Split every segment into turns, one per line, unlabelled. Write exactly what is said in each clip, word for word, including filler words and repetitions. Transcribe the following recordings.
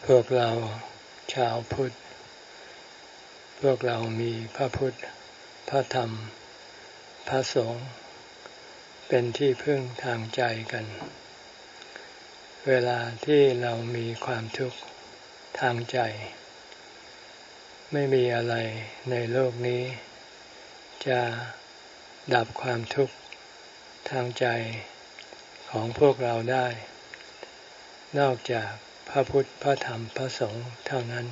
พวกเราชาวพุทธพวกเรามีพระพุทธพระธรรมพระสงฆ์เป็นที่พึ่งทางใจกันเวลาที่เรามีความทุกข์ทางใจไม่มีอะไรในโลกนี้จะดับความทุกข์ทางใจของพวกเราได้นอกจากพระพุทธพระธรรมพระสงฆ์เท่านั้น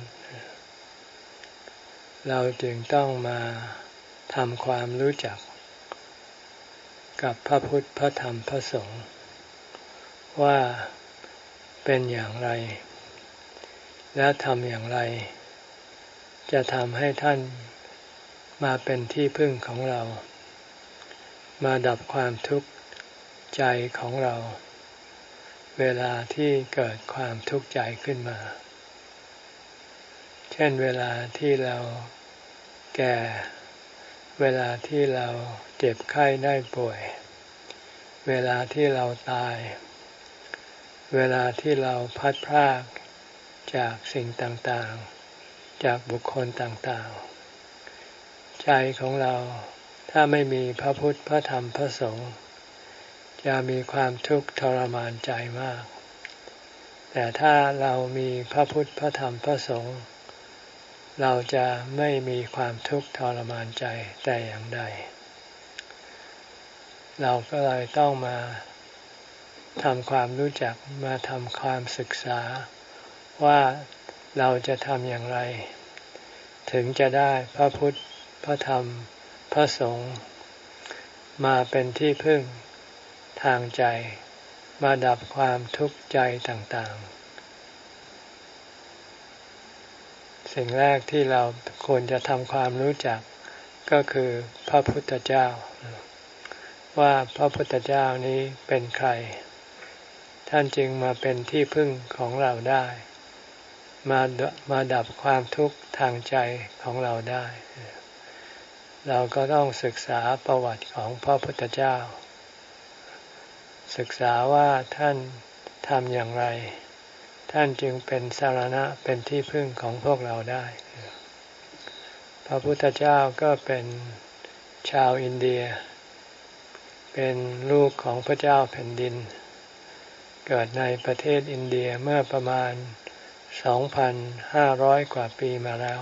เราจึงต้องมาทำความรู้จักกับพระพุทธพระธรรมพระสงฆ์ว่าเป็นอย่างไรและทำอย่างไรจะทำให้ท่านมาเป็นที่พึ่งของเรามาดับความทุกข์ใจของเราเวลาที่เกิดความทุกข์ใจขึ้นมาเช่นเวลาที่เราแก่เวลาที่เราเจ็บไข้ได้ป่วยเวลาที่เราตายเวลาที่เราพลัดพรากจากสิ่งต่างๆจากบุคคลต่างๆใจของเราถ้าไม่มีพระพุทธพระธรรมพระสงฆ์จะมีความทุกข์ทรมานใจมากแต่ถ้าเรามีพระพุทธพระธรรมพระสงฆ์เราจะไม่มีความทุกข์ทรมานใจแต่อย่างใดเราก็เลยต้องมาทำความรู้จักมาทำความศึกษาว่าเราจะทำอย่างไรถึงจะได้พระพุทธพระธรรมพระสงฆ์มาเป็นที่พึ่งทางใจมาดับความทุกข์ใจต่างๆสิ่งแรกที่เราควรจะทำความรู้จักก็คือพระพุทธเจ้าว่าพระพุทธเจ้านี้เป็นใครท่านจึงมาเป็นที่พึ่งของเราได้มามาดับความทุกข์ทางใจของเราได้เราก็ต้องศึกษาประวัติของพระพุทธเจ้าศึกษาว่าท่านทำอย่างไรท่านจึงเป็นสรณะเป็นที่พึ่งของพวกเราได้พระพุทธเจ้าก็เป็นชาวอินเดียเป็นลูกของพระเจ้าแผ่นดินเกิดในประเทศอินเดียเมื่อประมาณ สองพันห้าร้อย กว่าปีมาแล้ว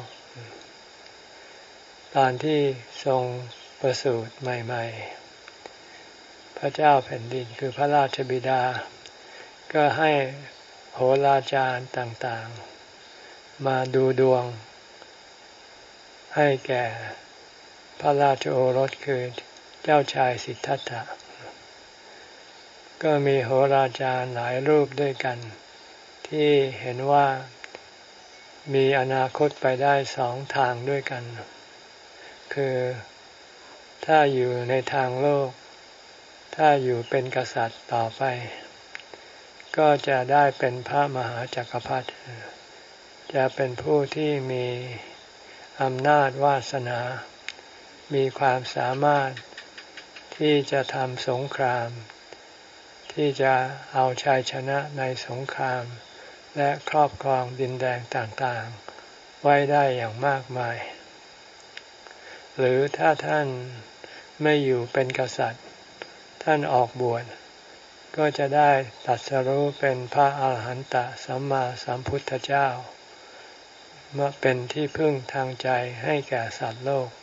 ตอนที่ทรงประสูติใหม่ๆพระเจ้าแผ่นดินคือพระราชบิดาก็ให้โหราจารย์ต่างๆมาดูดวงให้แก่พระราชโอรสคือเจ้าชายสิทธัตถะก็มีโหราจารย์หลายรูปด้วยกันที่เห็นว่ามีอนาคตไปได้สองทางด้วยกันคือถ้าอยู่ในทางโลกถ้าอยู่เป็นกษัตริย์ต่อไปก็จะได้เป็นพระมหาจักรพรรดิจะเป็นผู้ที่มีอำนาจวาสนามีความสามารถที่จะทำสงครามที่จะเอาชัยชนะในสงครามและครอบครองดินแดนต่างๆไว้ได้อย่างมากมายหรือถ้าท่านไม่อยู่เป็นกษัตริย์ท่านออกบวชก็จะได้ตรัสรู้เป็นพระอาหารหันตสัมมาสัมพุทธเจ้ามาเป็นที่พึ่งทางใจให้แก่สัตว์โลก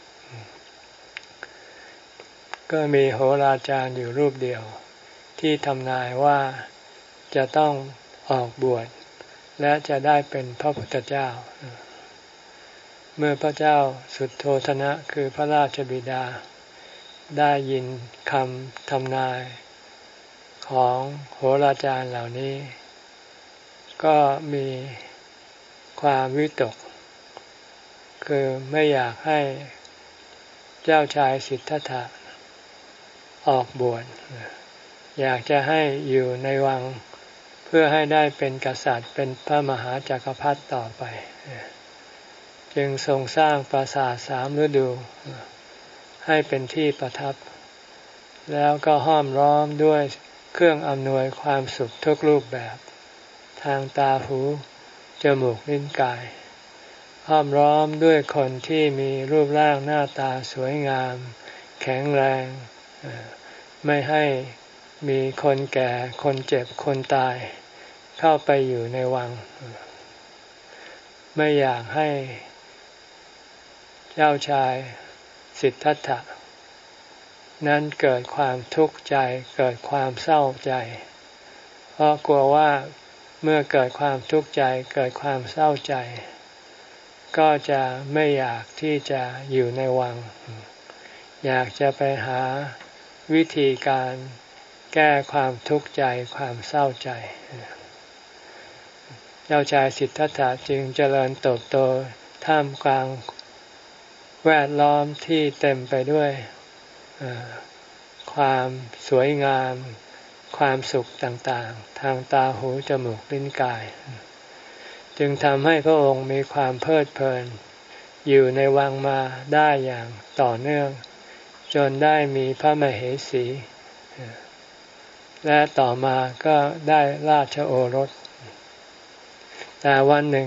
ก็มีโหราจารย์อยู่รูปเดียวที่ทำนายว่าจะต้องออกบวชและจะได้เป็นพระพุทธเจ้าเมื่อพระเจ้าสุโธทนะคือพระราชบิดาได้ยินคำทำนายของโหราจารย์เหล่านี้ก็มีความวิตกคือไม่อยากให้เจ้าชายสิทธัตถะออกบวชอยากจะให้อยู่ในวังเพื่อให้ได้เป็นกษัตริย์เป็นพระมหาจักรพรรดิต่อไปจึงทรงสร้างปราสาทสามฤดูให้เป็นที่ประทับแล้วก็ห้อมล้อมด้วยเครื่องอำนวยความสุขทุกรูปแบบทางตาหูจมูกลิ้นกายห้อมล้อมด้วยคนที่มีรูปร่างหน้าตาสวยงามแข็งแรงไม่ให้มีคนแก่คนเจ็บคนตายเข้าไปอยู่ในวังไม่อยากให้เจ้าชายสิทธัตถะนั้นเกิดความทุกข์ใจเกิดความเศร้าใจเพราะกลัวว่าเมื่อเกิดความทุกข์ใจเกิดความเศร้าใจก็จะไม่อยากที่จะอยู่ในวังอยากจะไปหาวิธีการแก้ความทุกข์ใจความเศร้าใจเจ้าชายสิทธัตถะจึงเจริญเติบโตท่ามกลางแวดล้อมที่เต็มไปด้วยความสวยงามความสุขต่างๆทางตาหูจมูกลิ้นกายจึงทำให้พระองค์มีความเพลิดเพลินอยู่ในวังมาได้อย่างต่อเนื่องจนได้มีพระมเหสีและต่อมาก็ได้ราชโอรสแต่วันหนึ่ง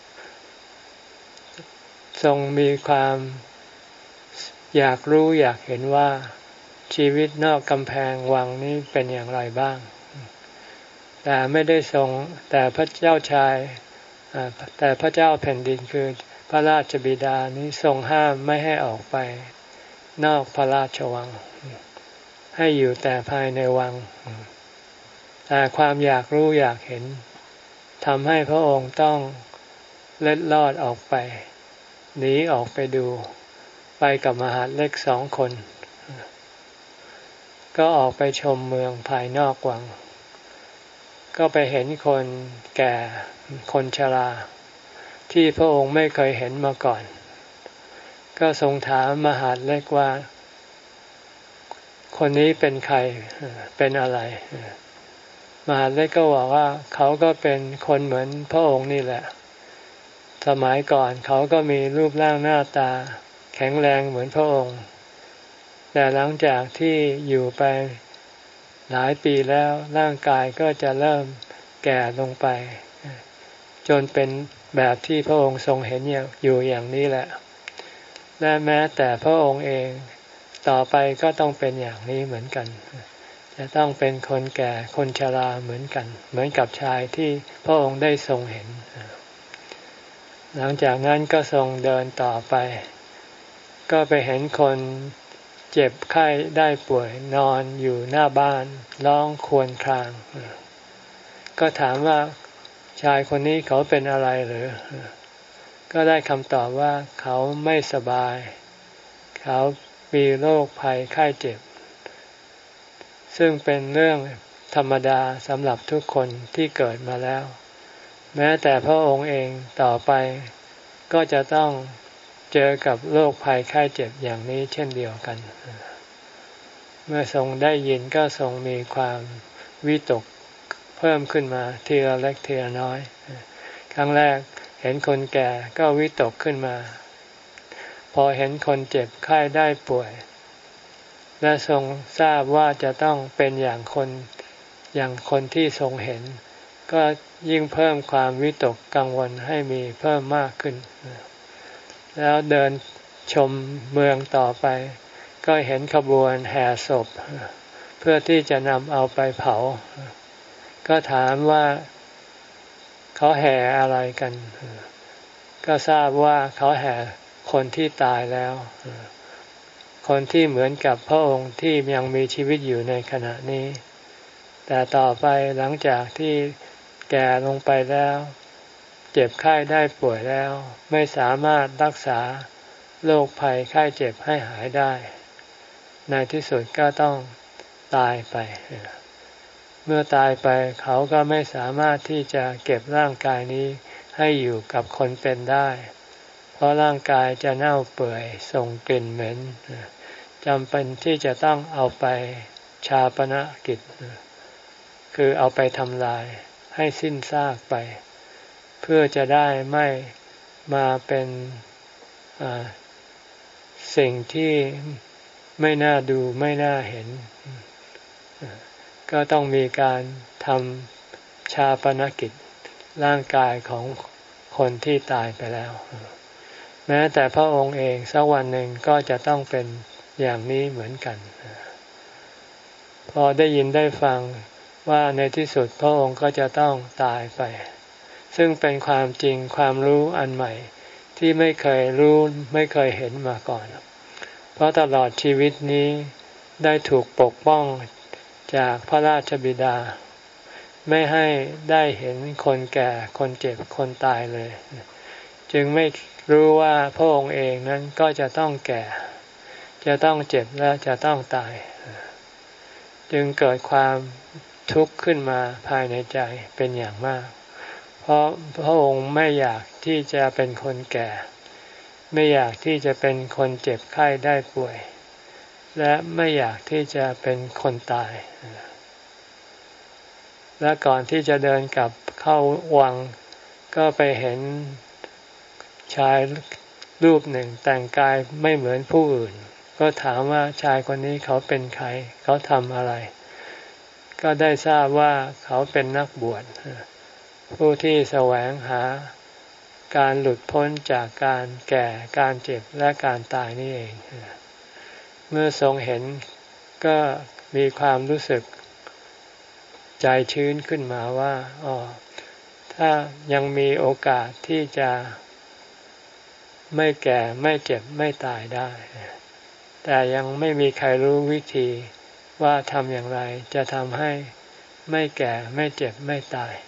ทรงมีความอยากรู้อยากเห็นว่าชีวิตนอกกำแพงวังนี้เป็นอย่างไรบ้างแต่ไม่ได้ทรงแต่พระเจ้าชายแต่พระเจ้าแผ่นดินคือพระราชบิดานี้ทรงห้ามไม่ให้ออกไปนอกพระราชวังให้อยู่แต่ภายในวังแต่ความอยากรู้อยากเห็นทำให้พระองค์ต้องเล็ดลอดออกไปหนีออกไปดูไปกับมหาดเล็กสองคนก็ออกไปชมเมืองภายนอกวังก็ไปเห็นคนแก่คนชราที่พระองค์ไม่เคยเห็นมาก่อนก็ทรงถามมหาดเล็กว่าคนนี้เป็นใครเป็นอะไรมหาดเล็กก็บอกว่าเขาก็เป็นคนเหมือนพระองค์นี่แหละสมัยก่อนเขาก็มีรูปร่างหน้าตาแข็งแรงเหมือนพระองค์แต่หลังจากที่อยู่ไปหลายปีแล้วร่างกายก็จะเริ่มแก่ลงไปจนเป็นแบบที่พระองค์ทรงเห็นอยู่อย่างนี้แหละและแม้แต่พระองค์เองต่อไปก็ต้องเป็นอย่างนี้เหมือนกันจะต้องเป็นคนแก่คนชราเหมือนกันเหมือนกับชายที่พระองค์ได้ทรงเห็นหลังจากนั้นก็ทรงเดินต่อไปก็ไปเห็นคนเจ็บไข้ได้ป่วยนอนอยู่หน้าบ้านร้องครวญครางก็ถามว่าชายคนนี้เขาเป็นอะไรหรือก็ได้คำตอบว่าเขาไม่สบายเขามีโรคภัยไข้เจ็บซึ่งเป็นเรื่องธรรมดาสำหรับทุกคนที่เกิดมาแล้วแม้แต่พระองค์เองต่อไปก็จะต้องเจอกับโรคภัยไข้เจ็บอย่างนี้เช่นเดียวกันเมื่อทรงได้ยินก็ทรงมีความวิตกเพิ่มขึ้นมาทีละเล็กทีละน้อยครั้งแรกเห็นคนแก่ก็วิตกขึ้นมาพอเห็นคนเจ็บไข้ได้ป่วยและทรงทราบว่าจะต้องเป็นอย่างคนอย่างคนที่ทรงเห็นก็ยิ่งเพิ่มความวิตกกังวลให้มีเพิ่มมากขึ้นแล้วเดินชมเมืองต่อไปก็เห็นขบวนแห่ศพเพื่อที่จะนำเอาไปเผาก็ถามว่าเขาแห่อะไรกันก็ทราบว่าเขาแห่คนที่ตายแล้วคนที่เหมือนกับพระองค์ที่ยังมีชีวิตอยู่ในขณะนี้แต่ต่อไปหลังจากที่แก่ลงไปแล้วเจ็บไข้ได้ป่วยแล้วไม่สามารถรักษาโรคภัยไข้เจ็บให้หายได้ในที่สุดก็ต้องตายไปเมื่อตายไปเขาก็ไม่สามารถที่จะเก็บร่างกายนี้ให้อยู่กับคนเป็นได้เพราะร่างกายจะเน่าเปื่อยส่งกลิ่นเหม็นจำเป็นที่จะต้องเอาไปฌาปนกิจคือเอาไปทำลายให้สิ้นซากไปเพื่อจะได้ไม่มาเป็นสิ่งที่ไม่น่าดูไม่น่าเห็นก็ต้องมีการทำฌาปนกิจร่างกายของคนที่ตายไปแล้วแม้แต่พระองค์เองสักวันหนึ่งก็จะต้องเป็นอย่างนี้เหมือนกันพอได้ยินได้ฟังว่าในที่สุดพระองค์ก็จะต้องตายไปซึ่งเป็นความจริงความรู้อันใหม่ที่ไม่เคยรู้ไม่เคยเห็นมาก่อนเพราะตลอดชีวิตนี้ได้ถูกปกป้องจากพระราชบิดาไม่ให้ได้เห็นคนแก่คนเจ็บคนตายเลยจึงไม่รู้ว่าพระองค์เองนั้นก็จะต้องแก่จะต้องเจ็บและจะต้องตายจึงเกิดความทุกข์ขึ้นมาภายในใจเป็นอย่างมากเพราะพระองค์ไม่อยากที่จะเป็นคนแก่ไม่อยากที่จะเป็นคนเจ็บไข้ได้ป่วยและไม่อยากที่จะเป็นคนตายและก่อนที่จะเดินกลับเข้าวังก็ไปเห็นชายรูปหนึ่งแต่งกายไม่เหมือนผู้อื่นก็ถามว่าชายคนนี้เขาเป็นใครเขาทำอะไรก็ได้ทราบว่าเขาเป็นนักบวชผู้ที่แสวงหาการหลุดพ้นจากการแก่การเจ็บและการตายนี่เองเมื่อทรงเห็นก็มีความรู้สึกใจชื้นขึ้นมาว่าอ๋อถ้ายังมีโอกาสที่จะไม่แก่ไม่เจ็บไม่ตายได้แต่ยังไม่มีใครรู้วิธีว่าทำอย่างไรจะทำให้ไม่แก่ไม่เจ็บไม่ตาย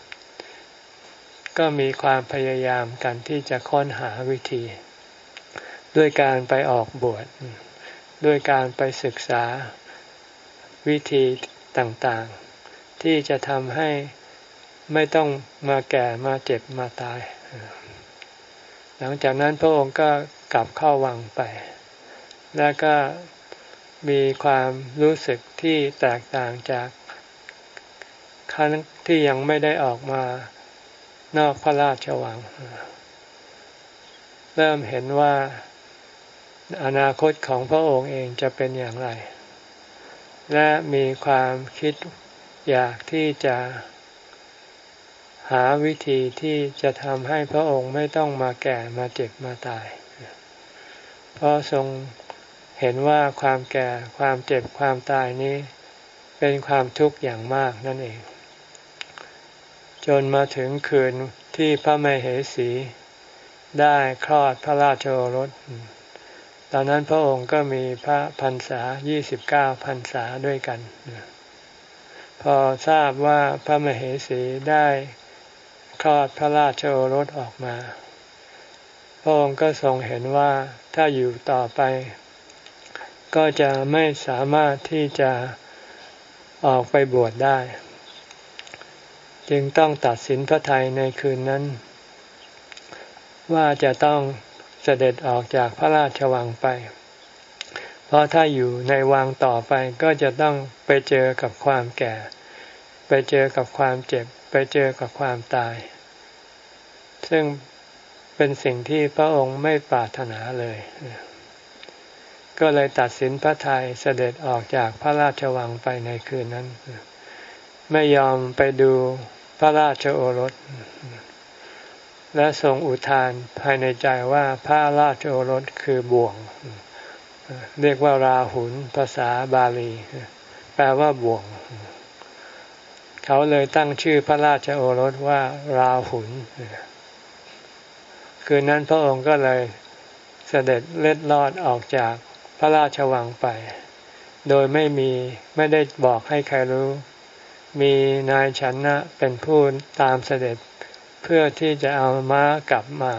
ก็มีความพยายามกันที่จะค้นหาวิธีด้วยการไปออกบวชด้วยการไปศึกษาวิธีต่างๆที่จะทำให้ไม่ต้องมาแก่มาเจ็บมาตายหลังจากนั้นพระองค์ก็กลับเข้าวังไปแล้วก็มีความรู้สึกที่แตกต่างจากครั้งที่ยังไม่ได้ออกมานอกพระราชวังเริ่มเห็นว่าอนาคตของพระองค์เองจะเป็นอย่างไรและมีความคิดอยากที่จะหาวิธีที่จะทำให้พระองค์ไม่ต้องมาแก่มาเจ็บมาตายเพราะทรงเห็นว่าความแก่ความเจ็บความตายนี้เป็นความทุกข์อย่างมากนั่นเองจนมาถึงคืนที่พระมเหสีได้คลอดพระราชโอรสตอนนั้นพระองค์ก็มีพระพรรษายี่สิบเก้าพรรษาด้วยกันพอทราบว่าพระมเหสีได้คลอดพระราชโอรสออกมาพระองค์ก็ทรงเห็นว่าถ้าอยู่ต่อไปก็จะไม่สามารถที่จะออกไปบวชได้จึงต้องตัดสินพระทัยในคืนนั้นว่าจะต้องเสด็จออกจากพระราชวังไปเพราะถ้าอยู่ในวังต่อไปก็จะต้องไปเจอกับความแก่ไปเจอกับความเจ็บไปเจอกับความตายซึ่งเป็นสิ่งที่พระองค์ไม่ปรารถนาเลยก็เลยตัดสินพระทัยเสด็จออกจากพระราชวังไปในคืนนั้นไม่ยอมไปดูพระราชโอรสและทรงอุทานภายในใจว่าพระราชโอรสคือบ่วงเรียกว่าราหุลภาษาบาลีแปลว่าบ่วงเขาเลยตั้งชื่อพระราชโอรสว่าราหุลคืนนั้นพระองค์ก็เลยเสด็จเล็ดลอดออกจากพระราชวังไปโดยไม่มีไม่ได้บอกให้ใครรู้มีนายชนะเป็นผู้ตามเสด็จเพื่อที่จะเอาม้ากลับมา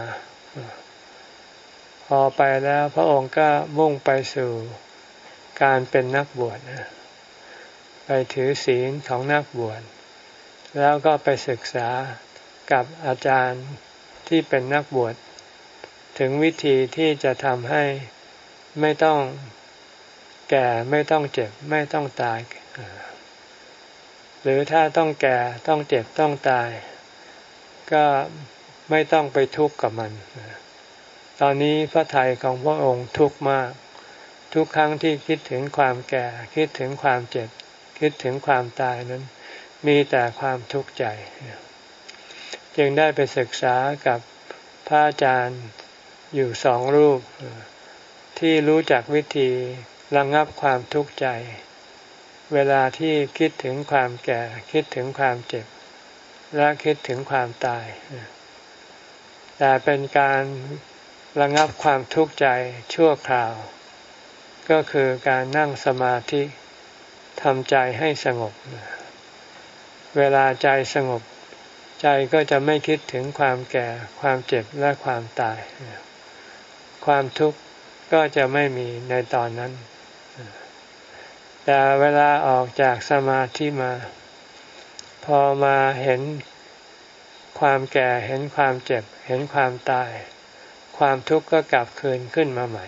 พอไปแล้วพระองค์ก็มุ่งไปสู่การเป็นนักบวชไปถือศีลของนักบวชแล้วก็ไปศึกษากับอาจารย์ที่เป็นนักบวชถึงวิธีที่จะทำให้ไม่ต้องแก่ไม่ต้องเจ็บไม่ต้องตายหรือถ้าต้องแก่ต้องเจ็บต้องตายก็ไม่ต้องไปทุกข์กับมันตอนนี้พระทัยของพระองค์ทุกข์มากทุกครั้งที่คิดถึงความแก่คิดถึงความเจ็บคิดถึงความตายนั้นมีแต่ความทุกข์ใจจึงได้ไปศึกษากับพระอาจารย์อยู่สองรูปที่รู้จักวิธีระงับความทุกข์ใจเวลาที่คิดถึงความแก่คิดถึงความเจ็บและคิดถึงความตายแต่เป็นการระงับความทุกข์ใจชั่วคราวก็คือการนั่งสมาธิทำใจให้สงบเวลาใจสงบใจก็จะไม่คิดถึงความแก่ความเจ็บและความตายความทุกข์ก็จะไม่มีในตอนนั้นแต่เวลาออกจากสมาธิมาพอมาเห็นความแก่เห็นความเจ็บเห็นความตายความทุกข์ก็กลับคืนขึ้นมาใหม่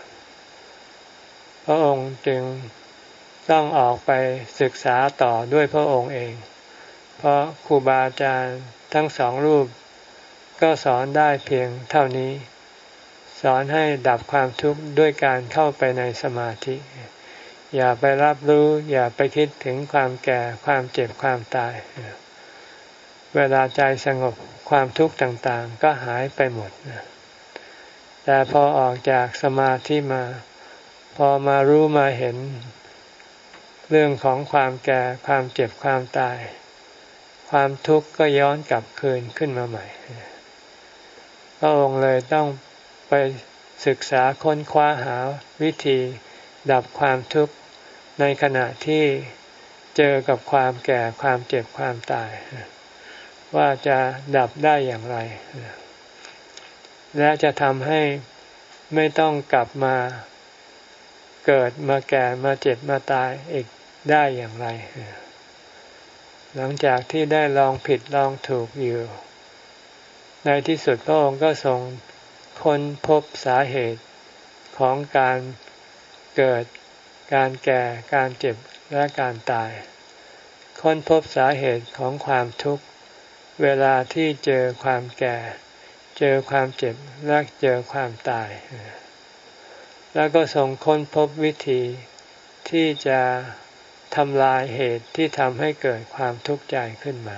พระองค์จึงต้องออกไปศึกษาต่อด้วยพระองค์เองเพราะครูบาอาจารย์ทั้งสองรูปก็สอนได้เพียงเท่านี้สอนให้ดับความทุกข์ด้วยการเข้าไปในสมาธิอย่าไปรับรู้อย่าไปคิดถึงความแก่ความเจ็บความตายเวลาใจสงบความทุกข์ต่างๆก็หายไปหมดแต่พอออกจากสมาธิมาพอมารู้มาเห็นเรื่องของความแก่ความเจ็บความตายความทุกข์ก็ย้อนกลับคืนขึ้นมาใหม่พระองค์เลยต้องไปศึกษาค้นคว้าหาวิธีดับความทุกข์ในขณะที่เจอกับความแก่ความเจ็บความตายว่าจะดับได้อย่างไรและจะทำให้ไม่ต้องกลับมาเกิดมาแก่มาเจ็บมาตายอีกได้อย่างไรหลังจากที่ได้ลองผิดลองถูกอยู่ในที่สุดพระองค์ก็ทรงค้นพบสาเหตุของการเกิดการแก่การเจ็บและการตายค้นพบสาเหตุของความทุกข์เวลาที่เจอความแก่เจอความเจ็บและเจอความตายแล้วก็ทรงค้นพบวิธีที่จะทำลายเหตุที่ทำให้เกิดความทุกข์ใจขึ้นมา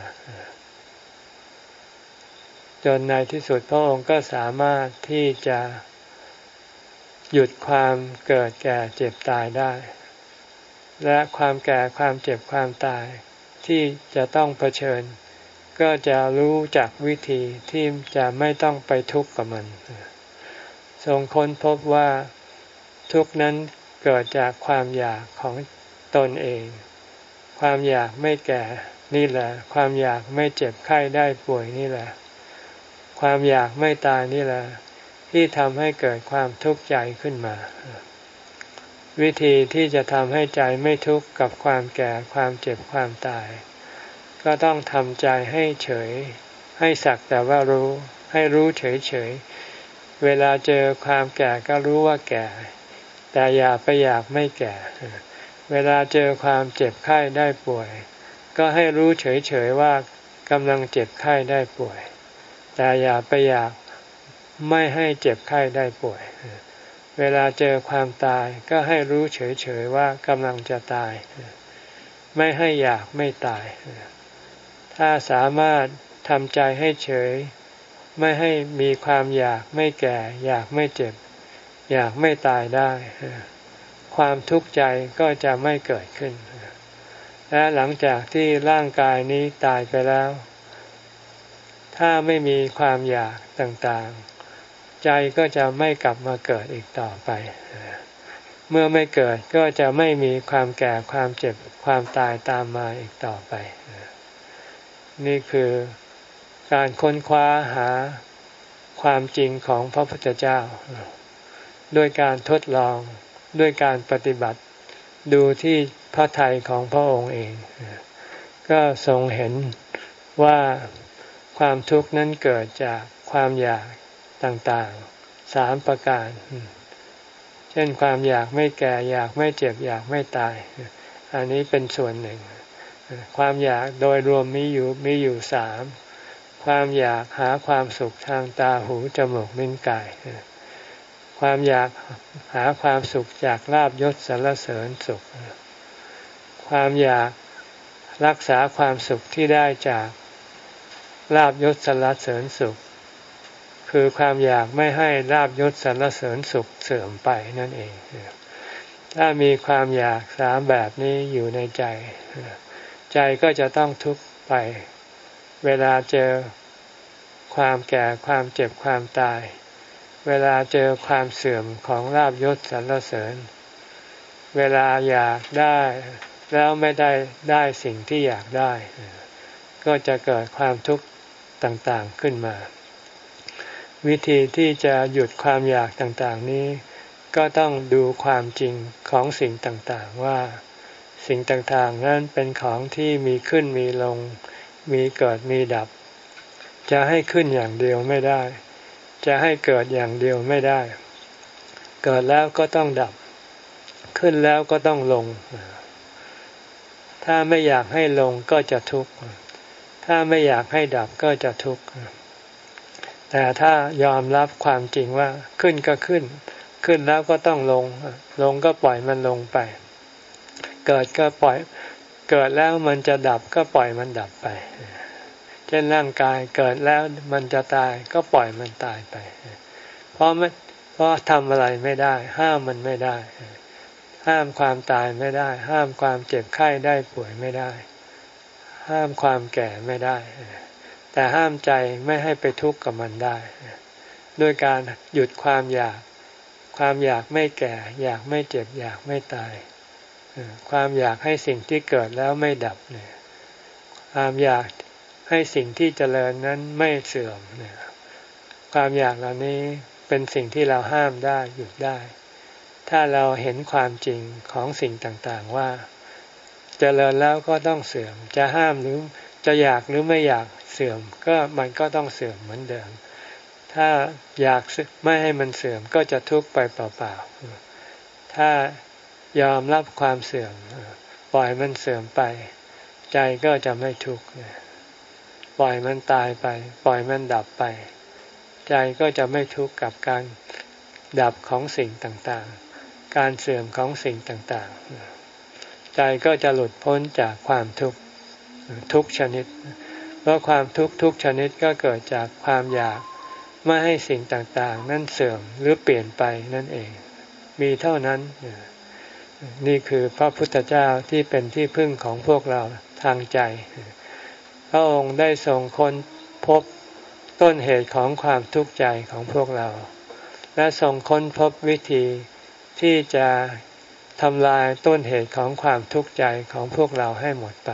จนในที่สุดพระองค์ก็สามารถที่จะหยุดความเกิดแก่เจ็บตายได้และความแก่ความเจ็บความตายที่จะต้องเผชิญก็จะรู้จักวิธีที่จะไม่ต้องไปทุกข์กับมันทรงค้นพบว่าทุกข์นั้นเกิดจากความอยากของตนเองความอยากไม่แก่นี่แหละความอยากไม่เจ็บไข้ได้ป่วยนี่แหละความอยากไม่ตายนี่แหละที่ทำให้เกิดความทุกข์ใจขึ้นมาวิธีที่จะทำให้ใจไม่ทุกข์กับความแก่ความเจ็บความตายก็ต้องทำใจให้เฉยให้สักแต่ว่ารู้ให้รู้เฉยๆเวลาเจอความแก่ก็รู้ว่าแก่แต่อย่าไปอยากไม่แก่เวลาเจอความเจ็บไข้ได้ป่วยก็ให้รู้เฉยๆว่ากำลังเจ็บไข้ได้ป่วยแต่อย่าไปอยากไม่ให้เจ็บไข้ได้ป่วยเวลาเจอความตายก็ให้รู้เฉยๆว่ากำลังจะตายไม่ให้อยากไม่ตายถ้าสามารถทำใจให้เฉยไม่ให้มีความอยากไม่แก่อยากไม่เจ็บอยากไม่ตายได้ความทุกข์ใจก็จะไม่เกิดขึ้นและหลังจากที่ร่างกายนี้ตายไปแล้วถ้าไม่มีความอยากต่างๆใจก็จะไม่กลับมาเกิดอีกต่อไปเมื่อไม่เกิดก็จะไม่มีความแก่ความเจ็บความตายตามมาอีกต่อไปนี่คือการค้นคว้าหาความจริงของพระพุทธเจ้าด้วยการทดลองด้วยการปฏิบัติดูที่พระทัยของพระองค์เองก็ทรงเห็นว่าความทุกข์นั้นเกิดจากความอยากต่างๆสามประการเช่นความอยากไม่แก่อยากไม่เจ็บอยากไม่ตายอันนี้เป็นส่วนหนึ่งความอยากโดยรวมมีอยู่มีอยู่สามความอยากหาความสุขทางตาหูจมูกลิ้นกายความอยากหาความสุขจากลาภยศสรรเสริญสุขความอยากรักษาความสุขที่ได้จากลาภยศสรรเสริญสุขคือความอยากไม่ให้ลาภยศสรรเสริญสุขเสื่อมไปนั่นเองถ้ามีความอยากสามแบบนี้อยู่ในใจใจก็จะต้องทุกข์ไปเวลาเจอความแก่ความเจ็บความตายเวลาเจอความเสื่อมของลาภยศสรรเสริญเวลาอยากได้แล้วไม่ได้ได้สิ่งที่อยากได้ก็จะเกิดความทุกข์ต่างๆขึ้นมาวิธีที่จะหยุดความอยากต่างๆนี้ก็ต้องดูความจริงของสิ่งต่างๆว่าสิ่งต่างๆนั้นเป็นของที่มีขึ้นมีลงมีเกิดมีดับจะให้ขึ้นอย่างเดียวไม่ได้จะให้เกิดอย่างเดียวไม่ได้เกิดแล้วก็ต้องดับขึ้นแล้วก็ต้องลงถ้าไม่อยากให้ลงก็จะทุกข์ถ้าไม่อยากให้ดับก็จะทุกข์แต่ถ้ายอมรับความจริงว่าขึ้นก็ขึ้นขึ้นแล้วก็ต้องลงลงก็ปล่อยมันลงไปเกิดก็ปล่อยเกิดแล้วมันจะดับก็ปล่อยมันดับไปเช่นร่างกายเกิดแล้วมันจะตายก็ปล่อยมันตายไปเพราะไม่เพราะทำอะไรไม่ได้ห้ามมันไม่ได้ห้ามความตายไม่ได้ห้ามความเจ็บไข้ได้ป่วยไม่ได้ห้ามความแก่ไม่ได้แต่ห้ามใจไม่ให้ไปทุกข์กับมันได้ด้วยการหยุดความอยากความอยากไม่แก่อยากไม่เจ็บอยากไม่ตายความอยากให้สิ่งที่เกิดแล้วไม่ดับเนี่ยความอยากให้สิ่งที่เจริญนั้นไม่เสื่อมเนี่ยความอยากเหล่านี้เป็นสิ่งที่เราห้ามได้หยุดได้ถ้าเราเห็นความจริงของสิ่งต่างๆว่าเจริญแล้วก็ต้องเสื่อมจะห้ามหรือจะอยากหรือไม่อยากเสื่อมก็มันก็ต้องเสื่อมเหมือนเดิมถ้าอยากไม่ให้มันเสื่อมก็จะทุกข์ไปเปล่าๆถ้ายอมรับความเสื่อมปล่อยมันเสื่อมไปใจก็จะไม่ทุกข์ปล่อยมันตายไปปล่อยมันดับไปใจก็จะไม่ทุกข์กับการดับของสิ่งต่างๆการเสื่อมของสิ่งต่างๆใจก็จะหลุดพ้นจากความทุกข์ทุกชนิดเพราะความทุกข์ทุกชนิดก็เกิดจากความอยากไม่ให้สิ่งต่างๆนั้นเสื่อมหรือเปลี่ยนไปนั่นเองมีเท่านั้นนี่คือพระพุทธเจ้าที่เป็นที่พึ่งของพวกเราทางใจพระองค์ได้ทรงค้นพบต้นเหตุของความทุกข์ใจของพวกเราและทรงค้นพบวิธีที่จะทำลายต้นเหตุของความทุกข์ใจของพวกเราให้หมดไป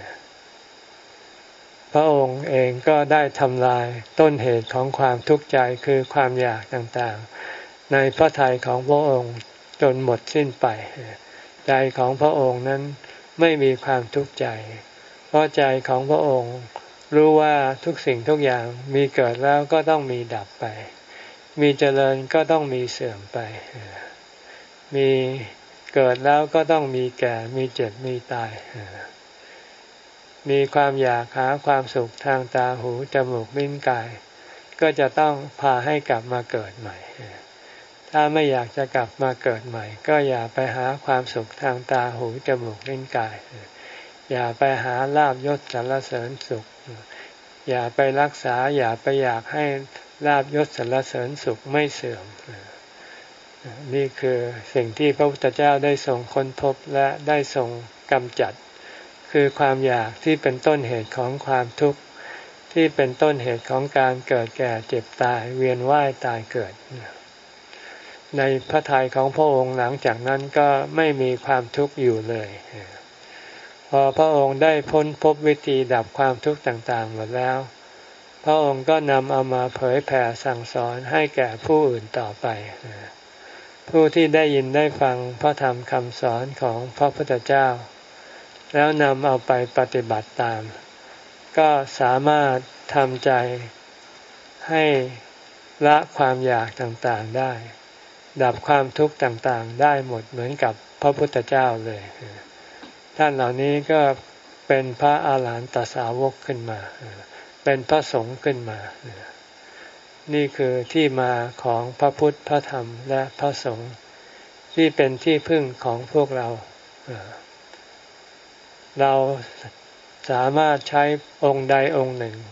พระองค์เองก็ได้ทำลายต้นเหตุของความทุกข์ใจคือความอยากต่างๆในพระทัยของพระองค์จนหมดสิ้นไปใจของพระองค์นั้นไม่มีความทุกข์ใจเพราะใจของพระองค์รู้ว่าทุกสิ่งทุกอย่างมีเกิดแล้วก็ต้องมีดับไปมีเจริญก็ต้องมีเสื่อมไปมีเกิดแล้วก็ต้องมีแก่มีเจ็บมีตายมีความอยากหาความสุขทางตาหูจมูกลิ้นกายก็จะต้องพาให้กลับมาเกิดใหม่ถ้าไม่อยากจะกลับมาเกิดใหม่ก็อย่าไปหาความสุขทางตาหูจมูกลิ้นกายอย่าไปหาลาภยศสรรเสริญสุขอย่าไปรักษาอย่าไปอยากให้ลาภยศสรรเสริญสุขไม่เสื่อมนี่คือสิ่งที่พระพุทธเจ้าได้ทรงค้นพบและได้ทรงกำจัดคือความอยากที่เป็นต้นเหตุของความทุกข์ที่เป็นต้นเหตุของการเกิดแก่เจ็บตายเวียนว่ายตายเกิดในพระทัยของพระองค์หลังจากนั้นก็ไม่มีความทุกข์อยู่เลยพอพระองค์ได้พ้นพบวิธีดับความทุกข์ต่างๆหมดแล้วพระองค์ก็นำเอามาเผยแผ่สั่งสอนให้แก่ผู้อื่นต่อไปผู้ที่ได้ยินได้ฟังพระธรรมคำสอนของพระพุทธเจ้าแล้วนำเอาไปปฏิบัติตามก็สามารถทำใจให้ละความอยากต่างๆได้ดับความทุกข์ต่างๆได้หมดเหมือนกับพระพุทธเจ้าเลยท่านเหล่านี้ก็เป็นพระอาหารหันตสาวกขึ้นมาเป็นพระสงฆ์ขึ้นมานี่คือที่มาของพระพุทธพระธรรมและพระสงฆ์ที่เป็นที่พึ่งของพวกเราเราสามารถใช้องค์ใดองค์หนึ่ง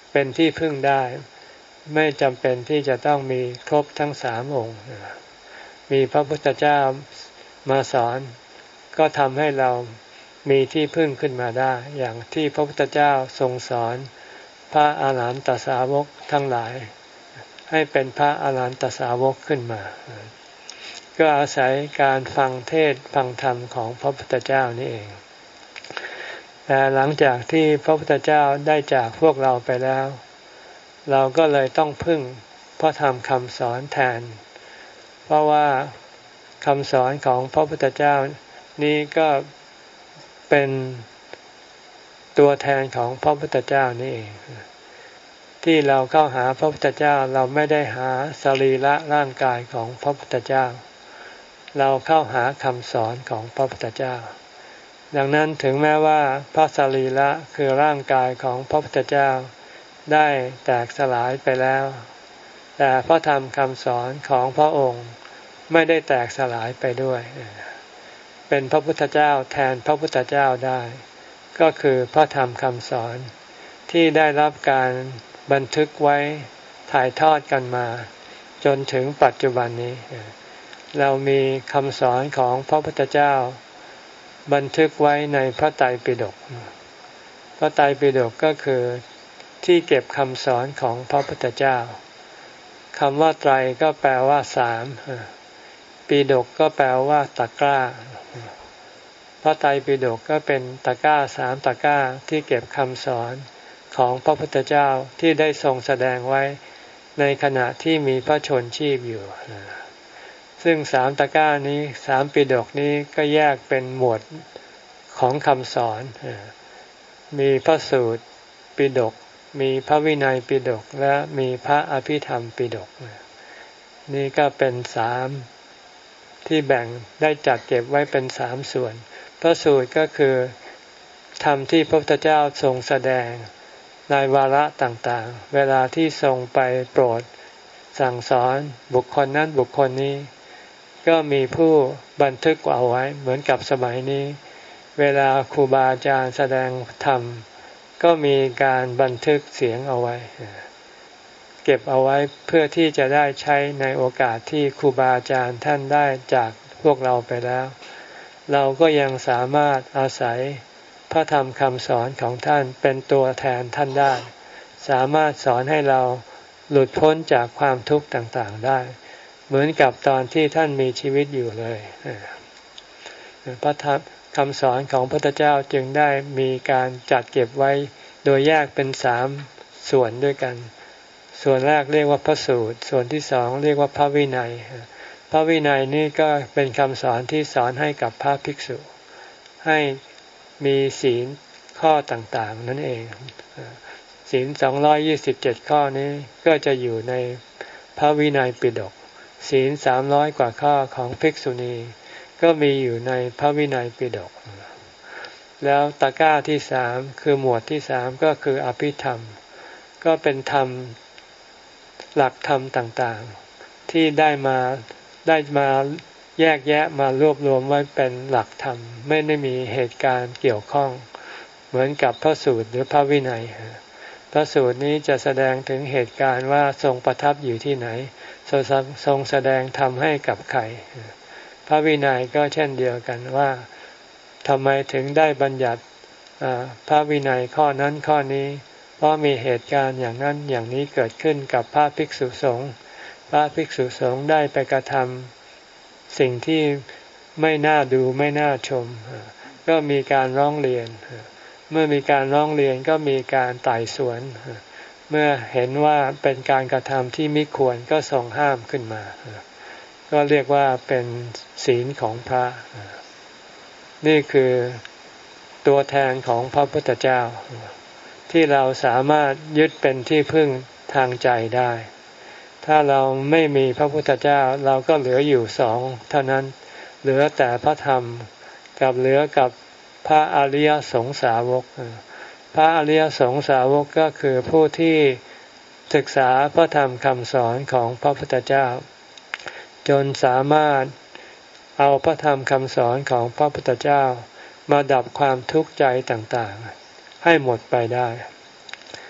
เป็นที่พึ่งได้ไม่จำเป็นที่จะต้องมีครบทั้งสามองค์มีพระพุทธเจ้ามาสอนก็ทำให้เรามีที่พึ่งขึ้นมาได้อย่างที่พระพุทธเจ้าทรงสอนพระอาหารหันตสาวกทั้งหลายให้เป็นพระอาหารหันตสาวกขึ้นมาก็อาศัยการฟังเทศน์ฟังธรรมของพระพุทธเจ้านี่เองแต่หลังจากที่พระพุทธเจ้าได้จากพวกเราไปแล้วเราก็เลยต้องพึ่งพระธรรมคำสอนแทนเพราะว่าคำสอนของพระพุทธเจ้านี้ก็เป็นตัวแทนของพระพุทธเจ้านี่เองที่เราเข้าหาพระพุทธเจ้าเราไม่ได้หาสรีระร่างกายของพระพุทธเจ้าเราเข้าหาคำสอนของพระพุทธเจ้าดังนั้นถึงแม้ว่าพระสรีระคือร่างกายของพระพุทธเจ้าได้แตกสลายไปแล้วแต่พระธรรมคำสอนของพระองค์ไม่ได้แตกสลายไปด้วยเป็นพระพุทธเจ้าแทนพระพุทธเจ้าได้ก็คือพระธรรมคำสอนที่ได้รับการบันทึกไว้ถ่ายทอดกันมาจนถึงปัจจุบันนี้เรามีคำสอนของพระพุทธเจ้าบันทึกไว้ในพระไตรปิฎกพระไตรปิฎกก็คือที่เก็บคำสอนของพระพุทธเจ้าคำว่าไตรก็แปลว่าสามปิฎกก็แปลว่าตะกร้าพระไตรปิฎกก็เป็นตะกร้าสามตะกร้าที่เก็บคำสอนของพระพุทธเจ้าที่ได้ทรงแสดงไว้ในขณะที่มีพระชนชีพอยู่ซึ่งสามตะกร้านี้สามปิฎกนี้ก็แยกเป็นหมวดของคำสอนมีพระสูตรปิฎกมีพระวินัยปิฎกและมีพระอภิธรรมปิฎกนี่ก็เป็นสามที่แบ่งได้จัดเก็บไว้เป็นสามส่วนพระสูตรก็คือธรรมที่พระพุทธเจ้าทรงแสดงในวาระต่างๆเวลาที่ทรงไปโปรดสั่งสอนบุคคลนั้นบุคคลนี้ก็มีผู้บันทึกเอาไว้เหมือนกับสมัยนี้เวลาครูบาอาจารย์แสดงธรรมก็มีการบันทึกเสียงเอาไว้เก็บเอาไว้เพื่อที่จะได้ใช้ในโอกาสที่ครูบาอาจารย์ท่านได้จากพวกเราไปแล้วเราก็ยังสามารถอาศัยพระธรรมคำสอนของท่านเป็นตัวแทนท่านได้สามารถสอนให้เราหลุดพ้นจากความทุกข์ต่างๆได้เหมือนกับตอนที่ท่านมีชีวิตอยู่เลยพระธรรมคำสอนของพระพุทธเจ้าจึงได้มีการจัดเก็บไว้โดยแยกเป็นสามส่วนด้วยกันส่วนแรกเรียกว่าพระสูตรส่วนที่สองเรียกว่าพระวินัยพระวินัยนี่ก็เป็นคำสอนที่สอนให้กับพระภิกษุให้มีศีลข้อต่างๆนั่นเองศีลสองร้อยยี่สิบเจ็ดข้อนี้ก็จะอยู่ในพระวินัยปิฎกศีลสามร้อยกว่าข้อของภิกษุณีก็มีอยู่ในพระวินัยปิฎกแล้วตะกร้าที่สามคือหมวดที่สามก็คืออภิธรรมก็เป็นธรรมหลักธรรมต่างๆที่ได้มาได้มาแยกแยะมารวบรวมไว้เป็นหลักธรรมไม่ได้มีเหตุการณ์เกี่ยวข้องเหมือนกับพระสูตรหรือพระวินัยพระสูตรนี้จะแสดงถึงเหตุการณ์ว่าทรงประทับอยู่ที่ไหนทรงแสดงธรรมให้กับใครพระวินัยก็เช่นเดียวกันว่าทำไมถึงได้บัญญัติพระวินัยข้อนั้นข้อนี้เพราะมีเหตุการณ์อย่างนั้นอย่างนี้เกิดขึ้นกับพระภิกษุสงฆ์พระภิกษุสงฆ์ได้ไปกระทำสิ่งที่ไม่น่าดูไม่น่าชมก็มีการร้องเรียนเมื่อมีการร้องเรียนก็มีการไต่สวนเมื่อเห็นว่าเป็นการกระทำที่มิควรก็ทรงห้ามขึ้นมาก็เรียกว่าเป็นศีลของพระนี่คือตัวแทนของพระพุทธเจ้าที่เราสามารถยึดเป็นที่พึ่งทางใจได้ถ้าเราไม่มีพระพุทธเจ้าเราก็เหลืออยู่สองเท่านั้นเหลือแต่พระธรรมกับเหลือกับพระอริยสงสาวกพระอริยสงสาวกก็คือผู้ที่ศึกษาพระธรรมคำสอนของพระพุทธเจ้าจนสามารถเอาพระธรรมคำสอนของพระพุทธเจ้ามาดับความทุกข์ใจต่างๆให้หมดไปได้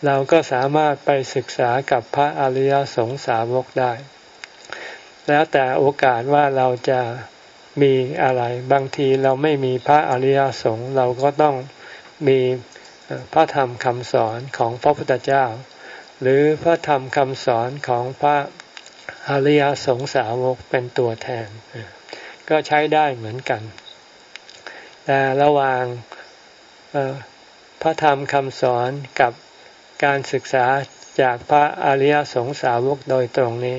เราก็สามารถไปศึกษากับพระอริยสงสาวกได้แล้วแต่โอกาสว่าเราจะมีอะไรบางทีเราไม่มีพระอริยสงฆ์เราก็ต้องมีพระธรรมคำสอนของพระพุทธเจ้าหรือพระธรรมคำสอนของพระอริยสงสาวกเป็นตัวแทนก็ใช้ได้เหมือนกันแต่ระหว่างพระธรรมคำสอนกับการศึกษาจากพระอริยสงสาวกโดยตรงนี้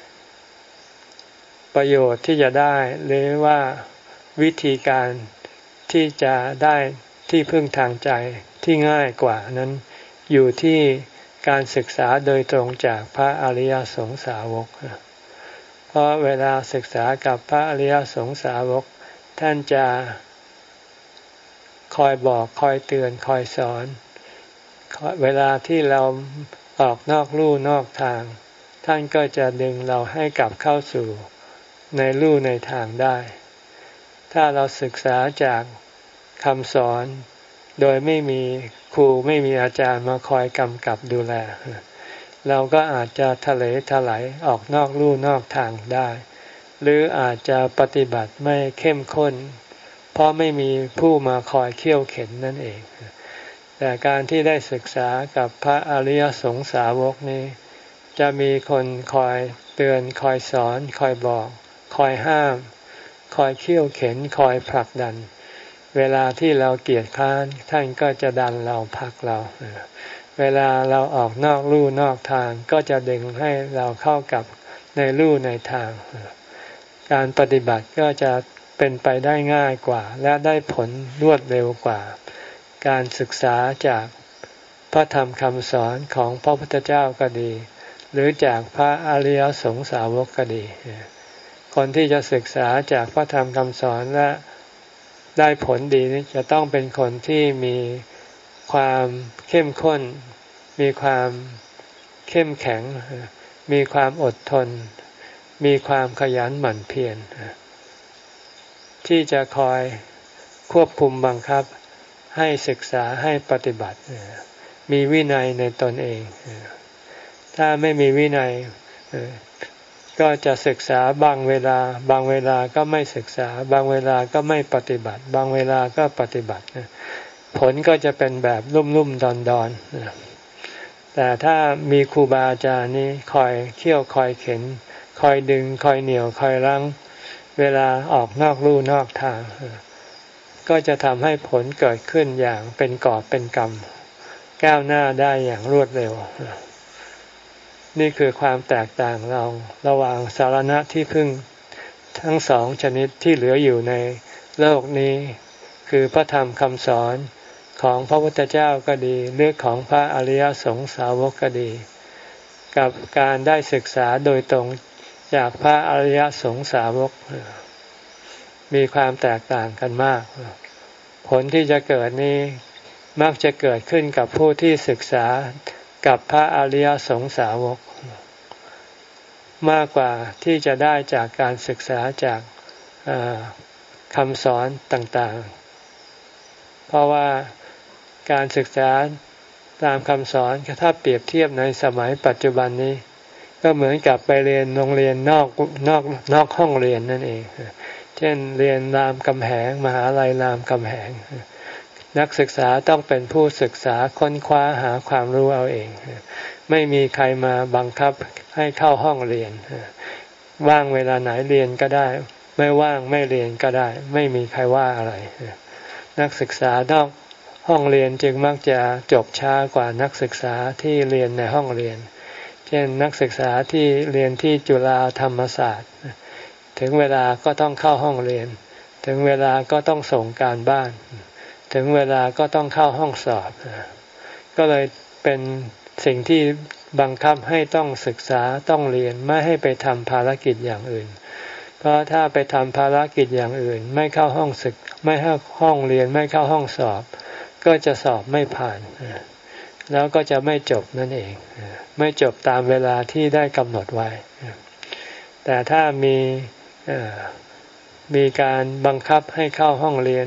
ประโยชน์ที่จะได้หรือว่าวิธีการที่จะได้ที่พึ่งทางใจที่ง่ายกว่านั้นอยู่ที่การศึกษาโดยตรงจากพระอริยสงสาวกเพราะเวลาศึกษากับพระอริยสงสาวกท่านจะคอยบอกคอยเตือนคอยสอนเวลาที่เราออกนอกลู่นอกทางท่านก็จะดึงเราให้กลับเข้าสู่ในลู่ในทางได้ถ้าเราศึกษาจากคำสอนโดยไม่มีครูไม่มีอาจารย์มาคอยกำกับดูแลเราก็อาจจะทะเลทลายออกนอกลู่นอกทางได้หรืออาจจะปฏิบัติไม่เข้มข้นเพราะไม่มีผู้มาคอยเคี่ยวเข็นนั่นเองแต่การที่ได้ศึกษากับพระอริยสงสาวกนี้จะมีคนคอยเตือนคอยสอนคอยบอกคอยห้ามคอยเคี่ยวเข็นคอยผลักดันเวลาที่เราเกียจคร้านท่านก็จะดันเราผลักเราเวลาเราออกนอกลู่นอกทางก็จะดึงให้เราเข้ากับในลู่ในทางการปฏิบัติก็จะเป็นไปได้ง่ายกว่าและได้ผลรวดเร็วกว่าการศึกษาจากพระธรรมคำสอนของพระพุทธเจ้าก็ดีหรือจากพระอริยสงสาวกก็ดีคนที่จะศึกษาจากพระธรรมคำสอนและได้ผลดีนี้จะต้องเป็นคนที่มีความเข้มข้นมีความเข้มแข็งมีความอดทนมีความขยันหมั่นเพียรที่จะคอยควบคุมบังคับให้ศึกษาให้ปฏิบัติมีวินัยในตนเองถ้าไม่มีวินัยก็จะศึกษาบางเวลาบางเวลาก็ไม่ศึกษาบางเวลาก็ไม่ปฏิบัติบางเวลาก็ปฏิบัติผลก็จะเป็นแบบลุ่มๆดอนๆแต่ถ้ามีครูบาอาจารย์นี้คอยเคี่ยวคอยเข็นคอยดึงคอยเหนี่ยวคอยรั้งเวลาออกนอกลู่นอกทางก็จะทำให้ผลเกิดขึ้นอย่างเป็นกอบเป็นกำก้าวหน้าได้อย่างรวดเร็วนี่คือความแตกต่างเราระหว่างสารณะที่พึ่งทั้งสองชนิดที่เหลืออยู่ในโลกนี้คือพระธรรมคำสอนของพระพุทธเจ้าก็ดีหรือของพระอริยสงสาวกก็ดีกับการได้ศึกษาโดยตรงจากพระอริยสงสาวกมีความแตกต่างกันมากผลที่จะเกิดนี้มักจะเกิดขึ้นกับผู้ที่ศึกษากับพระอริยสงสาวกมากกว่าที่จะได้จากการศึกษาจากคำสอนต่างๆเพราะว่าการศึกษาตามคำสอนถ้าเปรียบเทียบในสมัยปัจจุบันนี้ก็เหมือนกับไปเรียนโรงเรียนนอกนอกนอกห้องเรียนนั่นเองเช่นเรียนรามคำแหงมหาลัยรามคำแหงนักศึกษาต้องเป็นผู้ศึกษาค้นคว้าหาความรู้เอาเองไม่มีใครมาบังคับให้เข้าห้องเรียนว่างเวลาไหนเรียนก็ได้ไม่ว่างไม่เรียนก็ได้ไม่มีใครว่าอะไรนักศึกษานอกห้องเรียนจึงมักจะจบช้ากว่านักศึกษาที่เรียนในห้องเรียนเช่นนักศึกษาที่เรียนที่จุฬาธรรมศาสตร์ถึงเวลาก็ต้องเข้าห้องเรียนถึงเวลาก็ต้องส่งการบ้านถึงเวลาก็ต้องเข้าห้องสอบก็เลยเป็นสิ่งที่บังคับให้ต้องศึกษาต้องเรียนไม่ให้ไปทำภารกิจอย่างอื่นเพราะถ้าไปทำภารกิจอย่างอื่นไม่เข้าห้องศึกไม่เข้าห้องเรียนไม่เข้าห้องสอบก็จะสอบไม่ผ่านแล้วก็จะไม่จบนั่นเองไม่จบตามเวลาที่ได้กำหนดไว้แต่ถ้ามีมีการบังคับให้เข้าห้องเรียน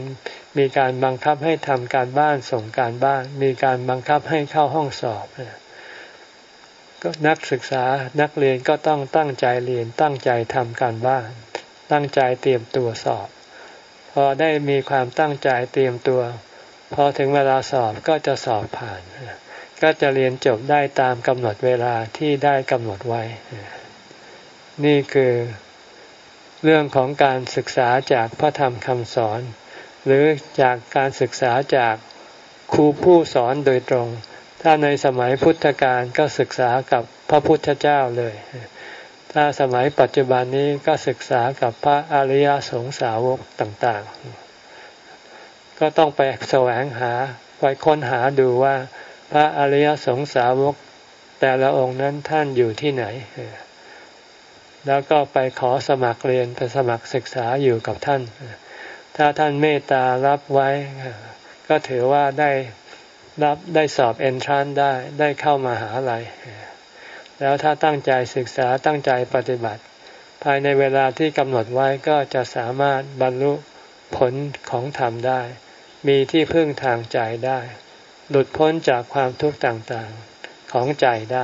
มีการบังคับให้ทำการบ้านส่งการบ้านมีการบังคับให้เข้าห้องสอบก็นักศึกษานักเรียนก็ต้องตั้งใจเรียนตั้งใจทำการบ้านตั้งใจเตรียมตัวสอบพอได้มีความตั้งใจเตรียมตัวพอถึงเวลาสอบก็จะสอบผ่านก็จะเรียนจบได้ตามกำหนดเวลาที่ได้กำหนดไว้นี่คือเรื่องของการศึกษาจากพระธรรมคำสอนหรือจากการศึกษาจากครูผู้สอนโดยตรงถ้าในสมัยพุทธกาลก็ศึกษากับพระพุทธเจ้าเลยถ้าสมัยปัจจุบันนี้ก็ศึกษากับพระอริยสงสาวกต่างๆก็ต้องไปแสวงหาไปค้นหาดูว่าพระอริยสงสาวกแต่ละองค์นั้นท่านอยู่ที่ไหนแล้วก็ไปขอสมัครเรียนไปสมัครศึกษาอยู่กับท่านถ้าท่านเมตตารับไว้ก็ถือว่าได้รับได้สอบเอนทรานซ์ได้ได้เข้ามหาลัยแล้วถ้าตั้งใจศึกษาตั้งใจปฏิบัติภายในเวลาที่กำหนดไว้ก็จะสามารถบรรลุผลของธรรมได้มีที่พึ่งทางใจได้หลุดพ้นจากความทุกข์ต่างๆของใจได้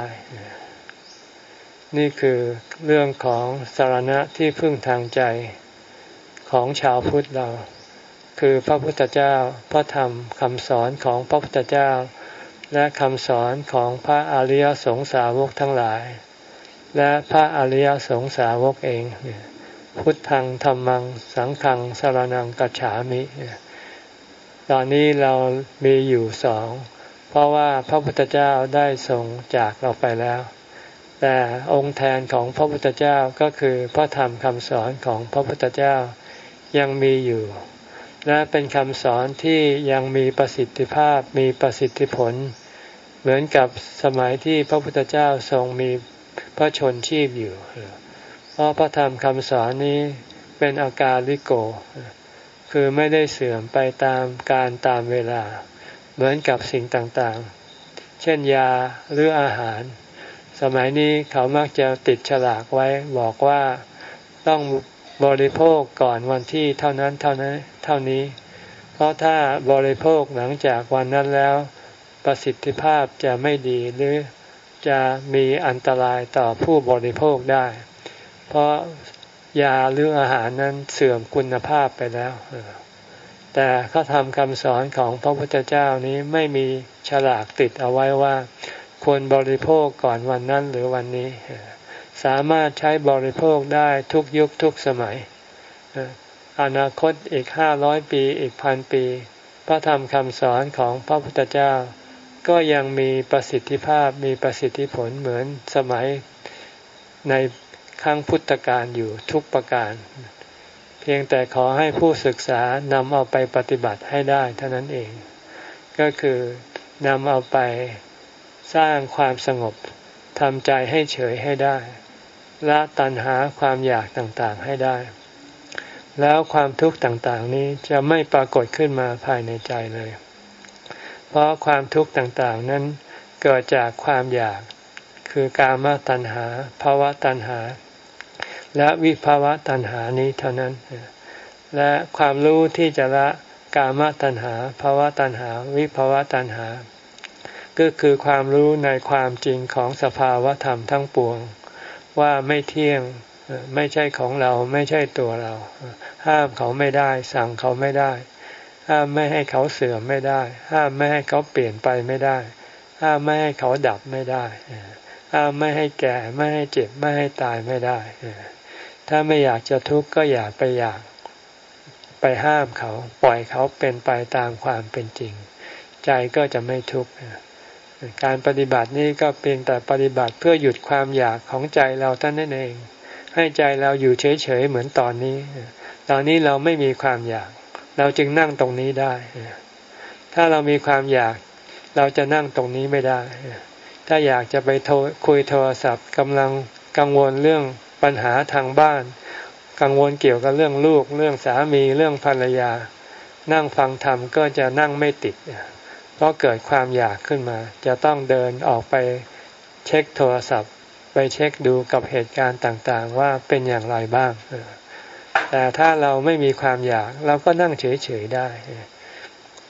นี่คือเรื่องของสรณะที่พึ่งทางใจของชาวพุทธเราคือพระพุทธเจ้าพระธรรมคำสอนของพระพุทธเจ้าและคำสอนของพระอริยสงสาวกทั้งหลายและพระอริยสงสาวกเองพุทธังธัมมังสังฆังสรณังกัจฉามิตอนนี้เรามีอยู่สองเพราะว่าพระพุทธเจ้าได้ทรงจากเราไปแล้วแต่องค์แทนของพระพุทธเจ้าก็คือพระธรรมคำสอนของพระพุทธเจ้ายังมีอยู่และเป็นคำสอนที่ยังมีประสิทธิภาพมีประสิทธิผลเหมือนกับสมัยที่พระพุทธเจ้าทรงมีพระชนชีพอยู่เพราะพระธรรมคำสอนนี้เป็นอากาลิโกคือไม่ได้เสื่อมไปตามกาลตามเวลาเหมือนกับสิ่งต่างๆเช่นยาหรืออาหารสมัยนี้เขามักจะติดฉลากไว้บอกว่าต้องบริโภคก่อนวันที่เท่านั้นเท่านั้นเท่านี้เพราะถ้าบริโภคหลังจากวันนั้นแล้วประสิทธิภาพจะไม่ดีหรือจะมีอันตรายต่อผู้บริโภคได้เพราะยาหรืออาหารนั้นเสื่อมคุณภาพไปแล้วแต่เขาทำคำสอนของพระพุทธเจ้านี้ไม่มีฉลากติดเอาไว้ว่าควรบริโภคก่อนวันนั้นหรือวันนี้สามารถใช้บริโภคได้ทุกยุคทุกสมัยอนาคตอีกห้าร้อยปีอีกพันปีพระธรรมคำสอนของพระพุทธเจ้าก็ยังมีประสิทธิภาพมีประสิทธิผลเหมือนสมัยในครั้งพุทธกาลอยู่ทุกประการเพียงแต่ขอให้ผู้ศึกษานำเอาไปปฏิบัติให้ได้เท่านั้นเองก็คือนำเอาไปสร้างความสงบทำใจให้เฉยให้ได้ละตัณหาความอยากต่างๆให้ได้แล้วความทุกข์ต่างๆนี้จะไม่ปรากฏขึ้นมาภายในใจเลยเพราะความทุกข์ต่างๆนั้นเกิดจากความอยากคือกามตัณหาภวตัณหาและวิภวตัณหานี้เท่านั้นและความรู้ที่จะละกามตัณหาภวตัณหาวิภวตัณหาก็คือความรู้ในความจริงของสภาวะธรรมทั้งปวงว่าไม่เที่ยงไม่ใช่ของเราไม่ใช่ตัวเราห้ามเขาไม่ได้สั่งเขาไม่ได้ห้ามไม่ให้เขาเสื่อมไม่ได้ห้ามไม่ให้เขาเปลี่ยนไปไม่ได้ห้ามไม่ให้เขาดับไม่ได้ห้ามไม่ให้แก่ไม่ให้เจ็บไม่ให้ตายไม่ได้ถ้าไม่อยากจะทุกข์ก็อย่าไปอยากไปห้ามเขาปล่อยเขาเป็นไปตามความเป็นจริงใจก็จะไม่ทุกข์การปฏิบัตินี้ก็เพียงแต่ปฏิบัติเพื่อหยุดความอยากของใจเราเท่านั้นเองให้ใจเราอยู่เฉยๆเหมือนตอนนี้ตอนนี้เราไม่มีความอยากเราจึงนั่งตรงนี้ได้ถ้าเรามีความอยากเราจะนั่งตรงนี้ไม่ได้ถ้าอยากจะไปโทรคุยโทรศัพท์กำลังกังวลเรื่องปัญหาทางบ้านกังวลเกี่ยวกับเรื่องลูกเรื่องสามีเรื่องภรรยานั่งฟังธรรมก็จะนั่งไม่ติดเพราะเกิดความอยากขึ้นมาจะต้องเดินออกไปเช็คโทรศัพท์ไปเช็คดูกับเหตุการณ์ต่างๆว่าเป็นอย่างไรบ้างแต่ถ้าเราไม่มีความอยากเราก็นั่งเฉยๆได้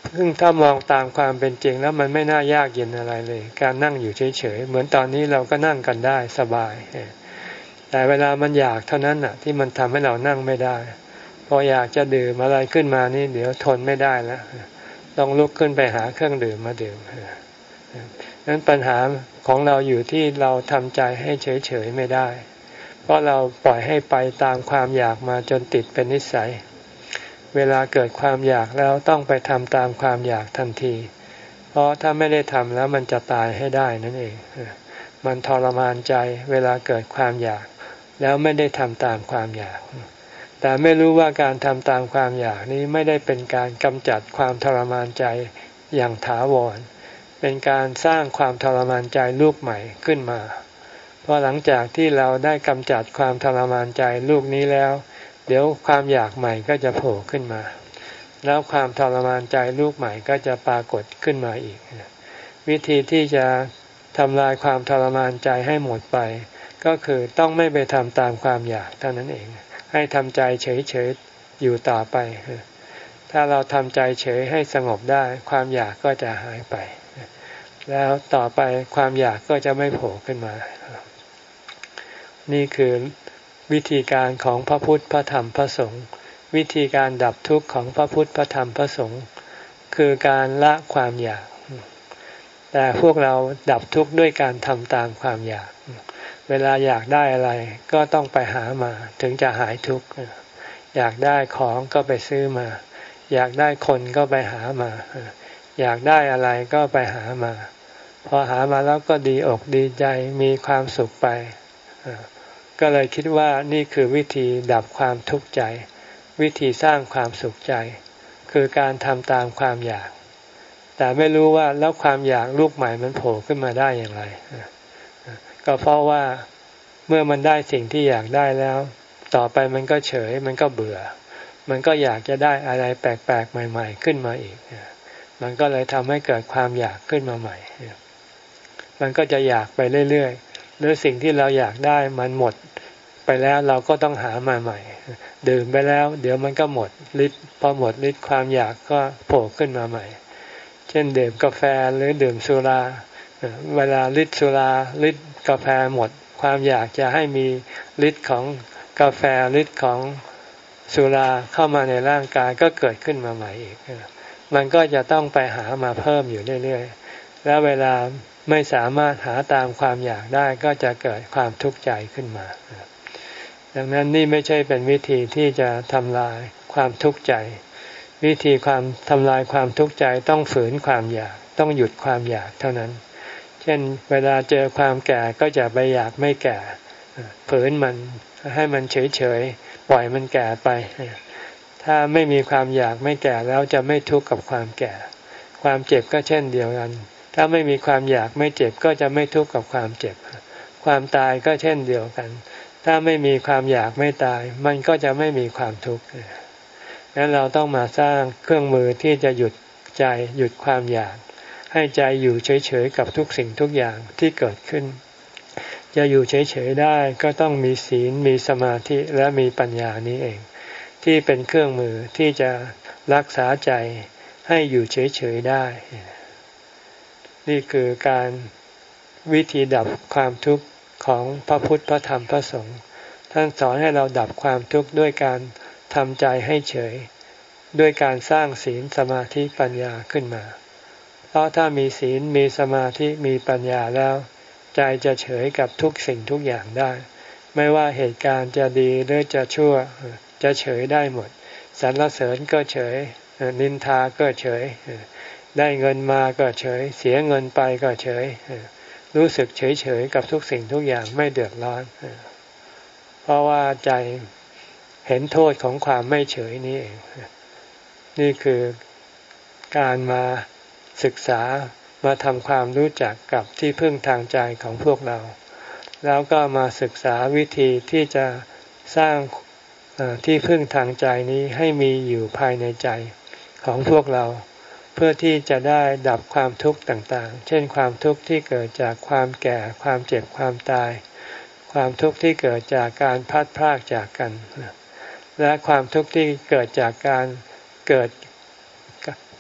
ซึ่งถ้ามองตามความเป็นจริงแล้วมันไม่น่ายากเย็นอะไรเลยการนั่งอยู่เฉยๆเหมือนตอนนี้เราก็นั่งกันได้สบายแต่เวลามันอยากเท่านั้นน่ะที่มันทำให้เรานั่งไม่ได้พออยากจะดื่มอะไรขึ้นมานี่เดี๋ยวทนไม่ได้แล้วต้องลุกขึ้นไปหาเครื่องดื่มมาดื่มนั้นปัญหาของเราอยู่ที่เราทำใจให้เฉยๆไม่ได้เพราะเราปล่อยให้ไปตามความอยากมาจนติดเป็นนิสัยเวลาเกิดความอยากแล้วต้องไปทำตามความอยากทันทีเพราะถ้าไม่ได้ทำแล้วมันจะตายให้ได้นั่นเองมันทรมานใจเวลาเกิดความอยากแล้วไม่ได้ทำตามความอยากแต่ไม่รู้ว่าการทำตามความอยากนี้ไม่ได้เป็นการกำจัดความทรมานใจอย่างถาวรเป็นการสร้างความทรมานใจลูกใหม่ขึ้นมาเพราะหลังจากที่เราได้กำจัดความทรมานใจลูกนี้แล้วเดี๋ยวความอยากใหม่ก็จะโผล่ขึ้นมาแล้วความทรมานใจลูกใหม่ก็จะปรากฏขึ้นมาอีกวิธีที่จะทำลายความทรมานใจให้หมดไปก็คือต้องไม่ไปทำตามความอยากเท่านั้นเองให้ทำใจเฉยๆอยู่ต่อไปถ้าเราทำใจเฉยให้สงบได้ความอยากก็จะหายไปแล้วต่อไปความอยากก็จะไม่โผล่ขึ้นมานี่คือวิธีการของพระพุทธพระธรรมพระสงฆ์วิธีการดับทุกข์ของพระพุทธพระธรรมพระสงฆ์คือการละความอยากแต่พวกเราดับทุกข์ด้วยการทำตามความอยากเวลาอยากได้อะไรก็ต้องไปหามาถึงจะหายทุกข์อยากได้ของก็ไปซื้อมาอยากได้คนก็ไปหามาอยากได้อะไรก็ไปหามาพอหามาแล้วก็ดีอกดีใจมีความสุขไปก็เลยคิดว่านี่คือวิธีดับความทุกข์ใจวิธีสร้างความสุขใจคือการทำตามความอยากแต่ไม่รู้ว่าแล้วความอยากลูกใหม่มันโผล่ขึ้นมาได้อย่างไรก็เพราะว่าเมื่อมันได้สิ่งที่อยากได้แล้วต่อไปมันก็เฉยมันก็เบื่อมันก็อยากจะได้อะไรแปลกๆใหม่ๆขึ้นมาอีกมันก็เลยทำให้เกิดความอยากขึ้นมาใหม่มันก็จะอยากไปเรื่อยๆหรือสิ่งที่เราอยากได้มันหมดไปแล้วเราก็ต้องหามาใหม่ดื่มไปแล้วเดี๋ยวมันก็หมดฤทธิ์พอหมดฤทธิ์ความอยากก็โผล่ขึ้นมาใหม่เช่นดื่มกาแฟหรือดื่มสุราเวลาฤทธิ์สุราฤทธิ์กาแฟหมดความอยากจะให้มีฤทธิ์ของกาแฟฤทธิ์ของสุราเข้ามาในร่างกายก็เกิดขึ้นมาใหม่อีกมันก็จะต้องไปหามาเพิ่มอยู่เรื่อยๆแล้วเวลาไม่สามารถหาตามความอยากได้ก็จะเกิดความทุกข์ใจขึ้นมาดังนั้นนี่ไม่ใช่เป็นวิธีที่จะทำลายความทุกข์ใจวิธีความทำลายความทุกข์ใจต้องฝืนความอยากต้องหยุดความอยากเท่านั้นเช่นเวลาเจอความแก่ก็จะไปอยากไม่แก่ฝืนมันให้มันเฉยๆปล่อยมันแก่ไปถ้าไม่มีความอยากไม่แก่แล้วจะไม่ทุกข์กับความแก่ความเจ็บก็เช่นเดียวกันถ้าไม่มีความอยากไม่เจ็บก็จะไม่ทุกข์กับความเจ็บความตายก็เช่นเดียวกันถ้าไม่มีความอยากไม่ตายมันก็จะไม่มีความทุกข์งั้นเราต้องมาสร้างเครื่องมือที่จะหยุดใจหยุดความอยากให้ใจอยู่เฉยๆกับทุกสิ่งทุกอย่างที่เกิดขึ้นจะอยู่เฉยๆได้ก็ต้องมีศีลมีสมาธิและมีปัญญานี้เองที่เป็นเครื่องมือที่จะรักษาใจให้อยู่เฉยๆได้นี่คือการวิธีดับความทุกข์ของพระพุทธพระธรรมพระสงฆ์ท่านสอนให้เราดับความทุกข์ด้วยการทำใจให้เฉยด้วยการสร้างศีลสมาธิปัญญาขึ้นมาเพราะถ้ามีศีลมีสมาธิมีปัญญาแล้วใจจะเฉยกับทุกสิ่งทุกอย่างได้ไม่ว่าเหตุการณ์จะดีหรือจะชั่วจะเฉยได้หมดสรรเสริญก็เฉยนินทาก็เฉยได้เงินมาก็เฉยเสียเงินไปก็เฉยรู้สึกเฉยๆกับทุกสิ่งทุกอย่างไม่เดือดร้อนเพราะว่าใจเห็นโทษของความไม่เฉยนี่เองนี่คือการมาศึกษามาทำความรู้จักกับที่พึ่งทางใจของพวกเราแล้วก็มาศึกษาวิธีที่จะสร้างที่พึ่งทางใจนี้ให้มีอยู่ภายในใจของพวกเราเพื่อที่จะได้ดับความทุกข์ต่างๆเช่นความทุกข์ที่เกิดจากความแก่ความเจ็บความตายความทุกข์ที่เกิดจากการพลัดพรากจากกันและความทุกข์ที่เกิดจากการเกิด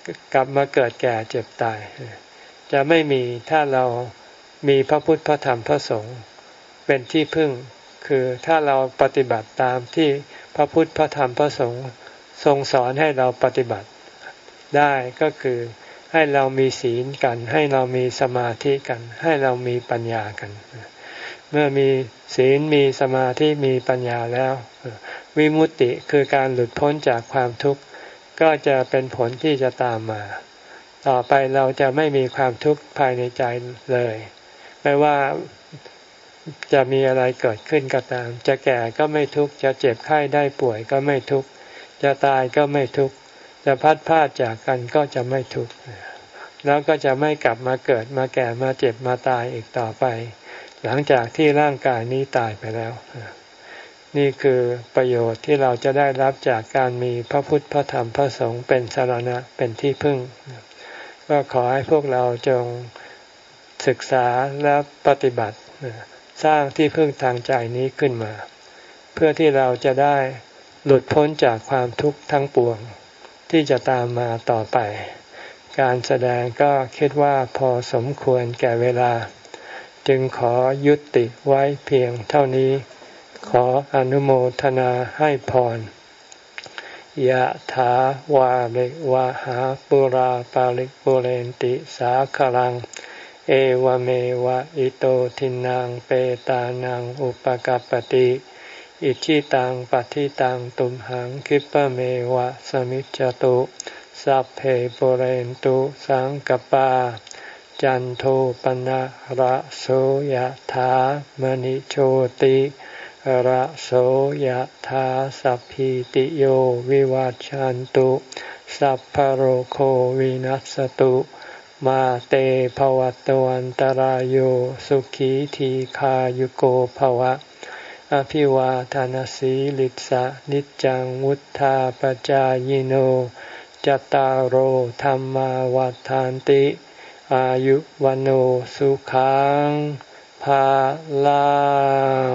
กลับมาเกิดแก่เจ็บตายจะไม่มีถ้าเรามีพระพุทธพระธรรมพระสงฆ์เป็นที่พึ่งคือถ้าเราปฏิบัติตามที่พระพุทธพระธรรมพระสงฆ์ทรงสอนให้เราปฏิบัติได้ก็คือให้เรามีศีลกันให้เรามีสมาธิกันให้เรามีปัญญากันเมื่อมีศีลมีสมาธิมีปัญญาแล้ววิมุตติคือการหลุดพ้นจากความทุกข์ก็จะเป็นผลที่จะตามมาต่อไปเราจะไม่มีความทุกข์ภายในใจเลยไม่ว่าจะมีอะไรเกิดขึ้นก็ตามจะแก่ก็ไม่ทุกข์จะเจ็บไข้ได้ป่วยก็ไม่ทุกข์จะตายก็ไม่ทุกข์จะพัดพรากจากกันก็จะไม่ทุกข์แล้วก็จะไม่กลับมาเกิดมาแก่มาเจ็บมาตายอีกต่อไปหลังจากที่ร่างกายนี้ตายไปแล้วนี่คือประโยชน์ที่เราจะได้รับจากการมีพระพุทธพระธรรมพระสงฆ์เป็นสรณะเป็นที่พึ่งก็ขอให้พวกเราจงศึกษาและปฏิบัติสร้างที่พึ่งทางใจนี้ขึ้นมาเพื่อที่เราจะได้หลุดพ้นจากความทุกข์ทั้งปวงที่จะตามมาต่อไปการแสดงก็คิดว่าพอสมควรแก่เวลาจึงขอยุติไว้เพียงเท่านี้ขออนุโมทนาให้พรยะถาวาริวะหาปุราปาริปุเรนติสาคลังเอวเมวะอิโตทินังเปตานังอุปกัปปติอิชิตังปฏิตังตุมหังคิปะเมวะสมิจจตุสัพเพปุเรนตุสังกปาจันโทปนะระโสยถามณิโชติระโสยถาสัพพิติโยวิวัจจันตุสัพพโรโควินัสตุมาเตภวัตวันตารโยสุขีทีขายุโกภวะอภิวาทานสีลิสะนิจังวุธาปจายโนจตารโหธรรมาวัฏานติอายุวันโอสุขังภาลัง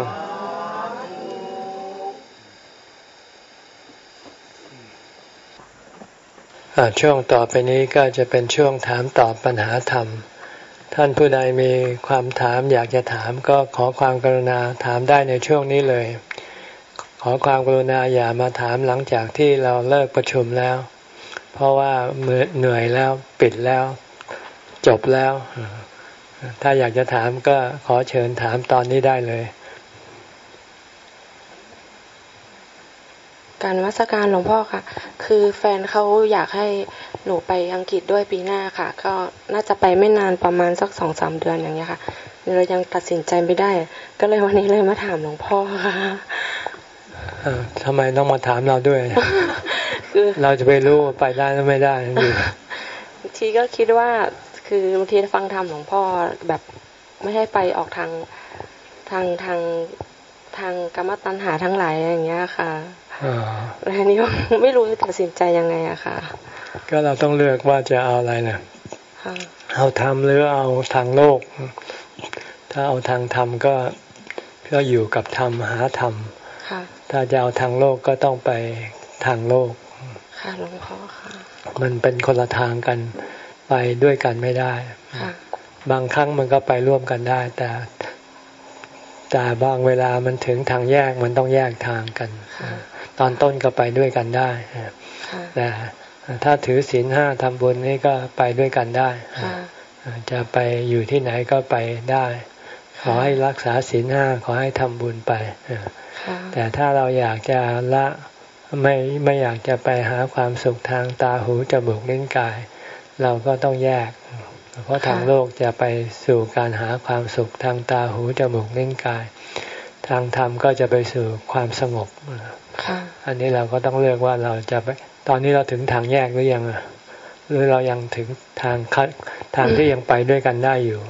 ช่วงต่อไปนี้ก็จะเป็นช่วงถามตอบปัญหาธรรมท่านผู้ใดมีความถามอยากจะถามก็ขอความกรุณาถามได้ในช่วงนี้เลยขอความกรุณาอย่ามาถามหลังจากที่เราเลิกประชุมแล้วเพราะว่าเหนื่อยแล้วปิดแล้วจบแล้วถ้าอยากจะถามก็ขอเชิญถามตอนนี้ได้เลย
การนมัสการหลวงพ่อค่ะคือแฟนเขาอยากให้หนูไปอังกฤษด้วยปีหน้าค่ะก็น่าจะไปไม่นานประมาณสักสองสามเดือนอย่างเงี้ยค่ะเรายังตัดสินใจไม่ได้ก็เลยวันนี้เลยมาถามหลวงพ่อค่ะ
ทำไมต้องมาถามเราด้วย คือเราจะไปรู้ไปได้หรือไม่ได้อยู่
บางทีก็คิดว่าคือบางทีฟังธรรมหลวงพ่อแบบไม่ให้ไปออกทางทางทางทางกรรมตัณหาทั้งหลายอย่างเงี้ยค่ะแล้วนี้ไม่รู้จะตัดสินใจยังไงอะค่ะ
ก็เราต้องเลือกว่าจะเอาอะไรนะเอาธรรมหรือเอาทางโลกถ้าเอาทางธรรมก็ก็อยู่กับธรรมหาธรรมถ้าจะเอาทางโลกก็ต้องไปทางโลก
ค่ะหลวงพ่อค่ะ
มันเป็นคนละทางกันไปด้วยกันไม่ได้บางครั้งมันก็ไปร่วมกันได้แต่แต่บางเวลามันถึงทางแยกมันต้องแยกทางกันตอนต้นก็ไปด้วยกันได้แต่ถ้าถือศีลห้าทำบุญนี่ก็ไปด้วยกันได้จะไปอยู่ที่ไหนก็ไปได้ขอให้รักษาศีลห้าขอให้ทำบุญไปแต่ถ้าเราอยากจะละไม่ไม่อยากจะไปหาความสุขทางตาหูจมูกลิ้นกายเราก็ต้องแยกเพราะทางโลกจะไปสู่การหาความสุขทางตาหูจมูกลิ้นกายทางธรรมก็จะไปสู่ความสงบอันนี้เราก็ต้องเลือกว่าเราจะไปตอนนี้เราถึงทางแยกหรือยังหรือเรายังถึงทางทางที่ยังไปด้วยกันได้อยู่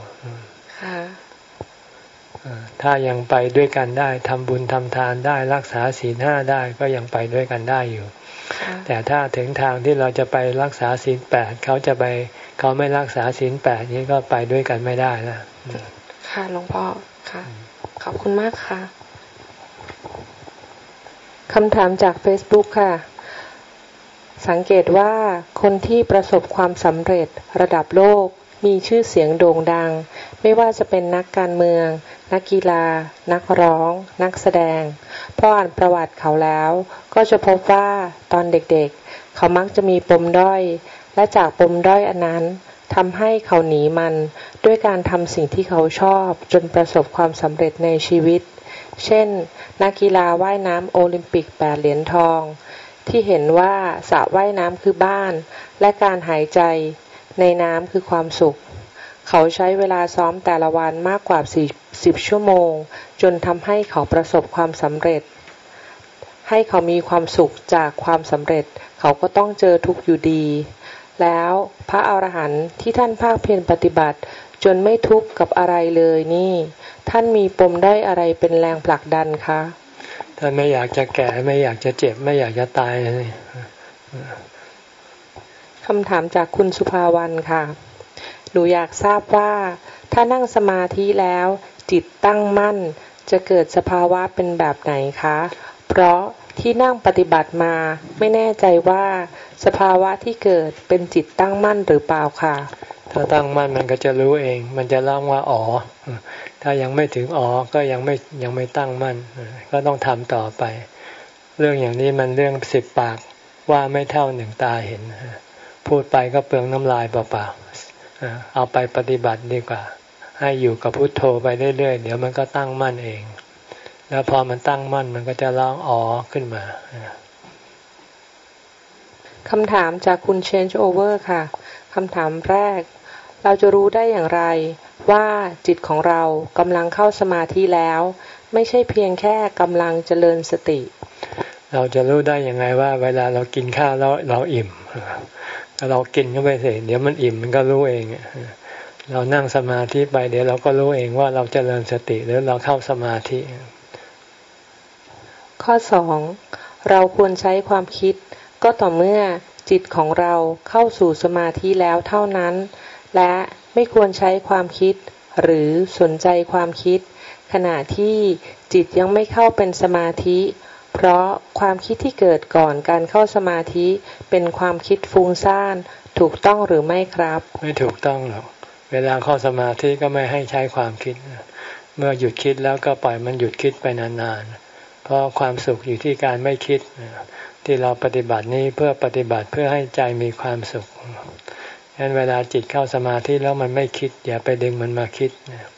ถ้ายังไปด้วยกันได้ทำบุญทำทานได้รักษาศีลห้าได้ก็ยังไปด้วยกันได้อยู่แต่ถ้าถึงทางที่เราจะไปรักษาศีลแปดเขาจะไปเขาไม่รักษาศีลแปดนี้ก็ไปด้วยกันไม่ได้นะ
ค่ะหลวงพ่อค่ะขอบคุณมากค่ะคำถามจาก Facebook ค่ะสังเกตว่าคนที่ประสบความสำเร็จระดับโลกมีชื่อเสียงโด่งดังไม่ว่าจะเป็นนักการเมืองนักกีฬานักร้องนักแสดงพออ่านประวัติเขาแล้วก็จะพบว่าตอนเด็กๆเขามักจะมีปมด้อยและจากปมด้อยอันนั้นทำให้เขาหนีมันด้วยการทำสิ่งที่เขาชอบจนประสบความสำเร็จในชีวิตเช่นนักกีฬาว่ายน้ำโอลิมปิกแปดเหรียญทองที่เห็นว่าสระว่ายน้ำคือบ้านและการหายใจในน้ำคือความสุขเขาใช้เวลาซ้อมแต่ละวันมากกว่าสิบชั่วโมงจนทำให้เขาประสบความสำเร็จให้เขามีความสุขจากความสำเร็จเขาก็ต้องเจอทุกข์อยู่ดีแล้วพระอรหันต์ที่ท่านภาคเพียรปฏิบัติจนไม่ทุกข์กับอะไรเลยนี่ท่านมีปมด้อยอะไรเป็นแรงผลักดันคะ
ท่านไม่อยากจะแก่ไม่อยากจะเจ็บไม่อยากจะตายเลย
คำถามจากคุณสุภาวรรณค่ะหนูอยากทราบว่าถ้านั่งสมาธิแล้วจิตตั้งมั่นจะเกิดสภาวะเป็นแบบไหนคะเพราะที่นั่งปฏิบัติมาไม่แน่ใจว่าสภาวะที่เกิดเป็นจิตตั้งมั่นหรือเปล่าค่ะ
ถ้าตั้งมั่นมันก็จะรู้เองมันจะร้องว่าอ๋อถ้ายังไม่ถึงอ๋อก็ยังไม่ยังไม่ตั้งมั่นก็ต้องทำต่อไปเรื่องอย่างนี้มันเรื่องสิบปากว่าไม่เท่าหนึ่งตาเห็นพูดไปก็เปลืองน้ำลายเปล่าๆเอาไปปฏิบัติดีกว่าให้อยู่กับพุทโธไปเรื่อยๆเดี๋ยวมันก็ตั้งมั่นเองแล้วพอมันตั้งมั่นมันก็จะร้องอ๋อขึ้นมา
คำถามจากคุณ Change Over ค่ะคำถามแรกเราจะรู้ได้อย่างไรว่าจิตของเรากำลังเข้าสมาธิแล้วไม่ใช่เพียงแค่กำลังเจริญสติ
เราจะรู้ได้ยังไงว่าเวลาเรากินข้าวแล้วเราอิ่มเรากินเข้าไปเสร็จเดี๋ยวมันอิ่มมันก็รู้เองเรานั่งสมาธิไปเดี๋ยวเราก็รู้เองว่าเราเจริญสติหรือเราเข้าสมาธิ
ข้อสองเราควรใช้ความคิดก็ต่อเมื่อจิตของเราเข้าสู่สมาธิแล้วเท่านั้นและไม่ควรใช้ความคิดหรือสนใจความคิดขณะที่จิตยังไม่เข้าเป็นสมาธิเพราะความคิดที่เกิดก่อนการเข้าสมาธิเป็นความคิดฟุ้งซ่านถูกต้องหรือไม่ครับ
ไม่ถูกต้องหรอกเวลาเข้าสมาธิก็ไม่ให้ใช้ความคิดเมื่อหยุดคิดแล้วก็ปล่อยมันหยุดคิดไปนานๆเพราะความสุขอยู่ที่การไม่คิดที่เราปฏิบัตินี้เพื่อปฏิบัติเพื่อให้ใจมีความสุขฉะนั้นเวลาจิตเข้าสมาธิแล้วมันไม่คิดอย่าไปดึงมันมาคิด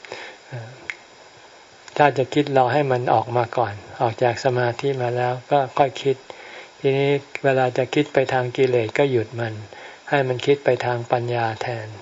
ถ้าจะคิดเราให้มันออกมาก่อนออกจากสมาธิมาแล้วก็ค่อยคิดทีนี้เวลาจะคิดไปทางกิเลสก็หยุดมันให้มันคิดไปทางปัญญาแทน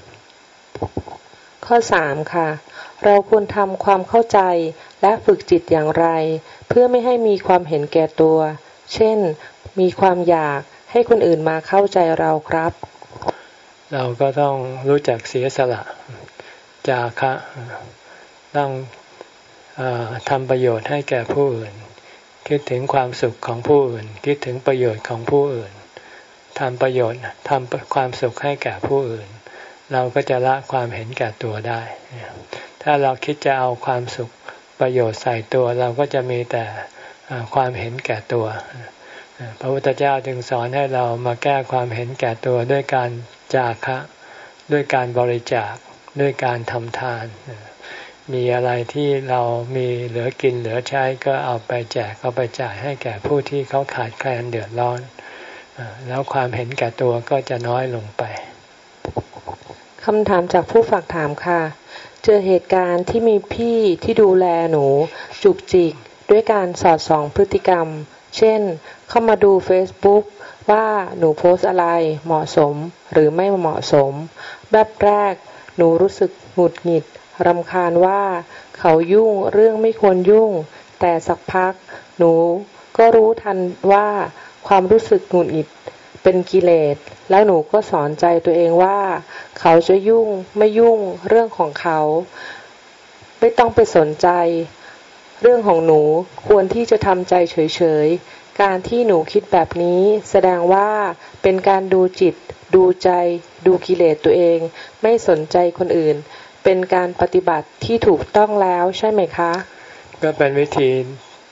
ข้อสามค่ะเราควรทำความเข้าใจและฝึกจิตอย่างไรเพื่อไม่ให้มีความเห็นแก่ตัวเช่นมีความอยากให้คนอื่นมาเข้าใจเราครับ
เราก็ต้องรู้จักเสียสละจาคะต้องทำประโยชน์ให้แก่ผู้อื่นคิดถึงความสุขของผู้อื่นคิดถึงประโยชน์ของผู้อื่นทำประโยชน์ทำความสุขให้แก่ผู้อื่นเราก็จะละความเห็นแก่ตัวได้ถ้าเราคิดจะเอาความสุขประโยชน์ใส่ตัวเราก็จะมีแต่ความเห็นแก่ตัวพระพุทธเจ้าจึงสอนให้เรามาแก้ความเห็นแก่ตัวด้วยการจาคะด้วยการบริจาคด้วยการทำทานมีอะไรที่เรามีเหลือกินเหลือใช้ก็เอาไปแจกเอาไปจ่ายให้แก่ผู้ที่เขาขาดแคลนเดือดร้อนแล้วความเห็นแก่ตัวก็จะน้อยลงไป
คำถามจากผู้ฝากถามค่ะเจอเหตุการณ์ที่มีพี่ที่ดูแลหนูจุกจิกด้วยการสอดส่องพฤติกรรมเช่นเข้ามาดู Facebook ว่าหนูโพสอะไรเหมาะสมหรือไม่เหมาะสมแบบแรกหนูรู้สึกหงุดหงิดรำคาญว่าเขายุ่งเรื่องไม่ควรยุ่งแต่สักพักหนูก็รู้ทันว่าความรู้สึกหงุดหงิดเป็นกิเลสแล้วหนูก็สอนใจตัวเองว่าเขาจะยุ่งไม่ยุ่งเรื่องของเขาไม่ต้องไปสนใจเรื่องของหนูควรที่จะทำใจเฉยๆการที่หนูคิดแบบนี้แสดงว่าเป็นการดูจิตดูใจดูกิเลสตัวเองไม่สนใจคนอื่นเป็นการปฏิบัติที่ถูกต้องแล้วใช่ไหมคะ
ก็เป็นวิธี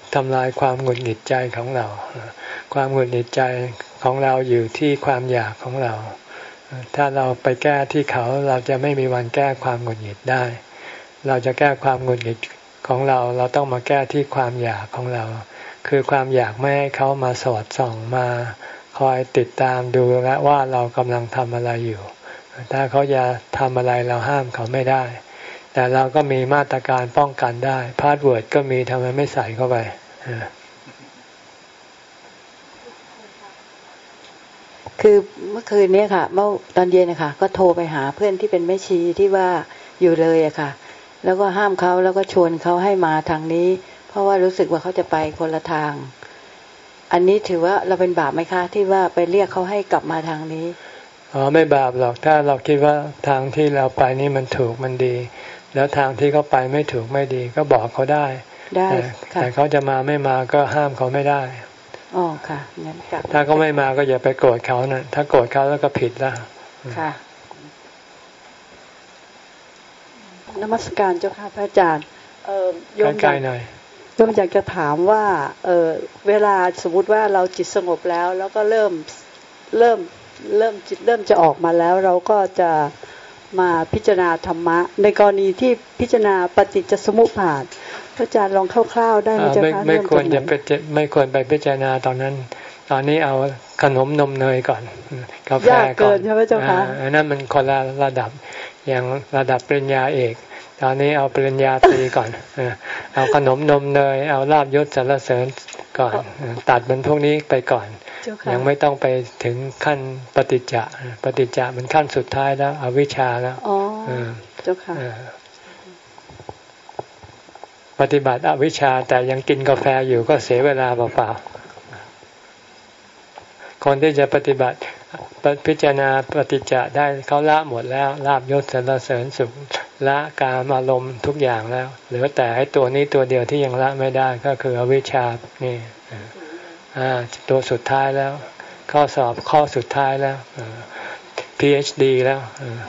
ทำลายความหงุดหงิดใจของเราความหงุดหงิดใจของเราอยู่ที่ความอยากของเราถ้าเราไปแก้ที่เขาเราจะไม่มีวันแก้ความหงุดหงิดได้เราจะแก้ความหงุดหงิดของเราเราต้องมาแก้ที่ความอยากของเราคือความอยากไม่ให้เขามาสอดส่องมาคอยติดตามดูและว่าเรากำลังทำอะไรอยู่ถ้าเขาจะทำอะไรเราห้ามเขาไม่ได้แต่เราก็มีมาตรการป้องกันได้พาสเวิร์ดก็มีทำไมไม่ใส่เข้าไป
คือเมื่อคืนนี้ค่ะเมื่อตอนเย็นนะคะก็โทรไปหาเพื่อนที่เป็นแม่ชีที่ว่าอยู่เลยอะค่ะแล้วก็ห้ามเขาแล้วก็ชวนเขาให้มาทางนี้เพราะว่ารู้สึกว่าเขาจะไปคนละทางอันนี้ถือว่าเราเป็นบาปไหมคะที่ว่าไปเรียกเขาให้กลับมาทางนี้
อ๋อไม่บาปหรอกถ้าเราคิดว่าทางที่เราไปนี่มันถูกมันดีแล้วทางที่เขาไปไม่ถูกไม่ดีก็บอกเขาได้ได้แต่เขาจะมาไม่มาก็ห้ามเขาไม่ได้
อ๋อค่ะงั้นกลับ
ถ้าเขาไม่มาก็อย่าไปโกรธเขานะถ้าโกรธเขาแล้วก็ผิดแล้ว
ค่ะนมัสการเจ้าค่ะพระอาจารย์เอ่อโยม
ใกล้ๆหน่อย
โยมอยากจะถามว่าเอ่อเวลาสมมุติว่าเราจิตสงบแล้วแล้วก็เริ่มเริ่มเริ่มจิตเริ่มจะออกมาแล้วเราก็จะมาพิจารณาธรรมะในกรณีที่พิจารณาปฏิจจสมุปบาทพระอาจารย์ลองคร่าวๆได้ไหมเจ้าคะ
ไม่ควรจะไปไม่ควรไปพิจารณาตอนนั้นตอนนี้เอาขนมนมเนยก่อนกาแฟก่อน
ใช่ไหมเจ้าคะ
อันนั้นมันคนละระดับอย่างระดับปริญญาเอกตอนนี้เอาปริญญาตรีก่อนเอาขนมนมเนยเอาลาภยศสรรเสริญก่อนตัดมันพวกนี้ไปก่อนยังไม่ต้องไปถึงขั้นปฏิจจะปฏิจจะมันขั้นสุดท้ายแล้วอวิชชาแล้ว
อ๋อเจ้าค่ะ
ปฏิบัติอวิชชาแต่ยังกินกาแฟอยู่ก็เสียเวลาเปล่าๆคนที่จะปฏิบัติพิจารณาปฏิจจะได้เขาละหมดแล้วลาภยศสรรเสริญสุขละกามอารมณ์ทุกอย่างแล้วเหลือแต่ไอ้ตัวนี้ตัวเดียวที่ยังละไม่ได้ก็คืออวิชชานี่อ่าตัวสุดท้ายแล้วข้อสอบข้อสุดท้ายแล้ว พี เอช ดี แล้ว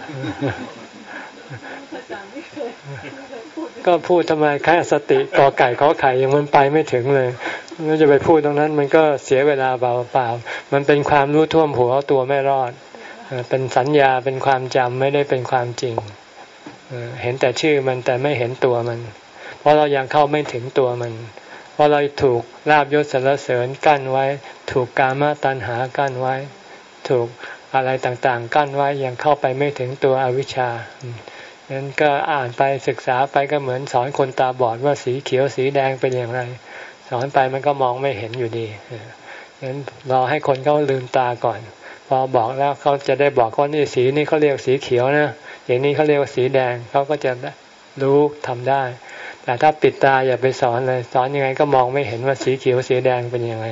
ก็พูดทำไมแค่สติกอไก่ขอไข่ยังมันไปไม่ถึงเลยมันจะไปพูดตรงนั้นมันก็เสียเวลาเปล่าๆมันเป็นความรู้ท่วมหัวตัวไม่รอดเป็นสัญญาเป็นความจำไม่ได้เป็นความจริงเห็นแต่ชื่อมันแต่ไม่เห็นตัวมันเพราะเรายังเข้าไม่ถึงตัวมันเพราะเราถูกลาภยศสรรเสริญกั้นไว้ถูกกามตัณหากั้นไว้ถูกอะไรต่างๆกั้นไว้ยังเข้าไปไม่ถึงตัวอวิชชางั้นก็อ่านไปศึกษาไปก็เหมือนสอนคนตาบอดว่าสีเขียวสีแดงเป็นอย่างไรสอนไปมันก็มองไม่เห็นอยู่ดีงั้นรอให้คนเขาลืมตาก่อนพอบอกแล้วเขาจะได้บอกว่านี่สีนี่เขาเรียกสีเขียวนะอย่างนี้เขาเรียกว่าสีแดงเขาก็จะรู้ทำได้แต่ถ้าปิดตาอย่าไปสอนเลยสอนยังไงก็มองไม่เห็นว่าสีเขียวสีแดงเป็นยังไง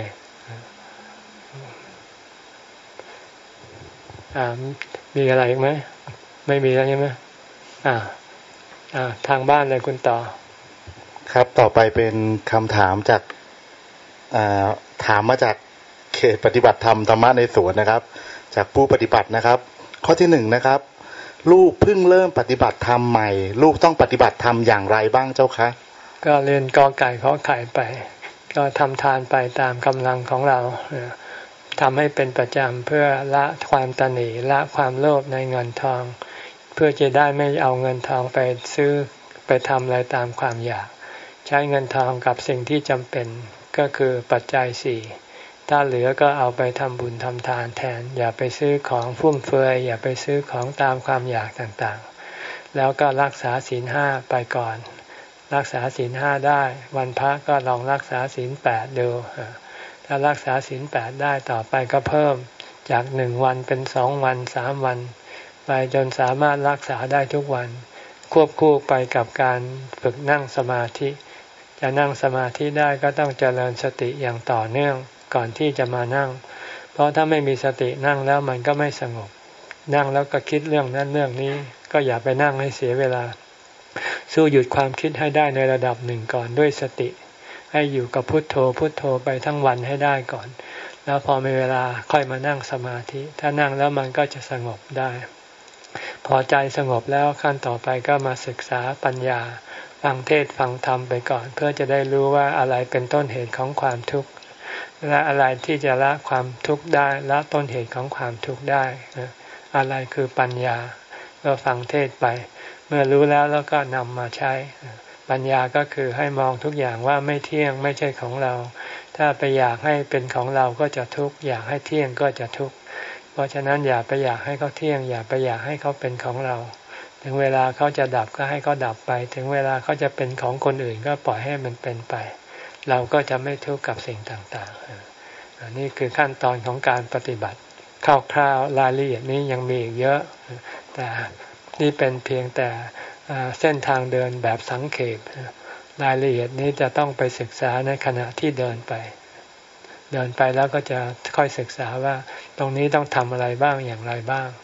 อ่ามีอะไรอีกไหมไม่มีแล้วใช่ไหมอ่าอ่าทางบ้านเลยคุณต่อ
ครับต่อไปเป็นคำถามจากอ่าถามมาจากเขตปฏิบัติธรรมธรรมะในสวนนะครับจากผู้ปฏิบัตินะครับข้อที่หนึ่งนะครับลูกเพิ่งเริ่มปฏิบัติธรรมใหม่ลูกต้องปฏิบัติธรรมอย่างไรบ้างเจ้าคะ
ก็เรียนกอไก่ขอไข่ไปก็ทำทานไปตามกำลังของเราทำให้เป็นประจำเพื่อละความตนีละความโลภในเงินทองเพื่อจะได้ไม่เอาเงินทองไปซื้อไปทำอะไรตามความอยากใช้เงินทองกับสิ่งที่จำเป็นก็คือปัจจัยสี่ถ้าเหลือก็เอาไปทำบุญทำทานแทนอย่าไปซื้อของฟุ่มเฟือยอย่าไปซื้อของตามความอยากต่างๆแล้วก็รักษาศีลห้าไปก่อนรักษาศีลห้าได้วันพระก็ลองรักษาศีลแปดดูถ้ารักษาศีลแปดได้ต่อไปก็เพิ่มจากหนึ่งวันเป็นสองวันสามวันไปจนสามารถรักษาได้ทุกวันควบคู่ไปกับการฝึกนั่งสมาธิจะนั่งสมาธิได้ก็ต้องเจริญสติอย่างต่อเนื่องก่อนที่จะมานั่งเพราะถ้าไม่มีสตินั่งแล้วมันก็ไม่สงบนั่งแล้วก็คิดเรื่องนั้นเรื่องนี้ก็อย่าไปนั่งให้เสียเวลาสู้หยุดความคิดให้ได้ในระดับหนึ่งก่อนด้วยสติให้อยู่กับพุทโธพุทโธไปทั้งวันให้ได้ก่อนแล้วพอมีเวลาค่อยมานั่งสมาธิถ้านั่งแล้วมันก็จะสงบได้พอใจสงบแล้วขั้นต่อไปก็มาศึกษาปัญญาไปฟังเทศฟังธรรมไปก่อนเพื่อจะได้รู้ว่าอะไรเป็นต้นเหตุของความทุกข์และอะไรที่จะละความทุกข์ได้ละต้นเหตุของความทุกข์ได้อะไรคือปัญญาก็ฟังเทศไปเมื่อรู้แล้วแล้วก็นำมาใช้ปัญญาก็คือให้มองทุกอย่างว่าไม่เที่ยงไม่ใช่ของเราถ้าไปอยากให้เป็นของเราก็จะทุกข์อยากให้เที่ยงก็จะทุกข์เพราะฉะนั้นอย่าไปอยากให้เขาเที่ยงอย่าไปอยากให้เขาเป็นของเราถึงเวลาเขาจะดับก็ให้เขาดับไปถึงเวลาเขาจะเป็นของคนอื่นก็ปล่อยให้มันเป็นไปเราก็จะไม่ทุกข์กับสิ่งต่างๆอันนี้คือขั้นตอนของการปฏิบัติคร่าวๆรายละเอียดนี้ยังมีอีกเยอะแต่นี่เป็นเพียงแต่เส้นทางเดินแบบสังเขปรายละเอียดนี้จะต้องไปศึกษาในขณะที่เดินไปเดินไปแล้วก็จะค่อยศึกษาว่าตรงนี้ต้องทำอะไรบ้างอย่างไรบ้าง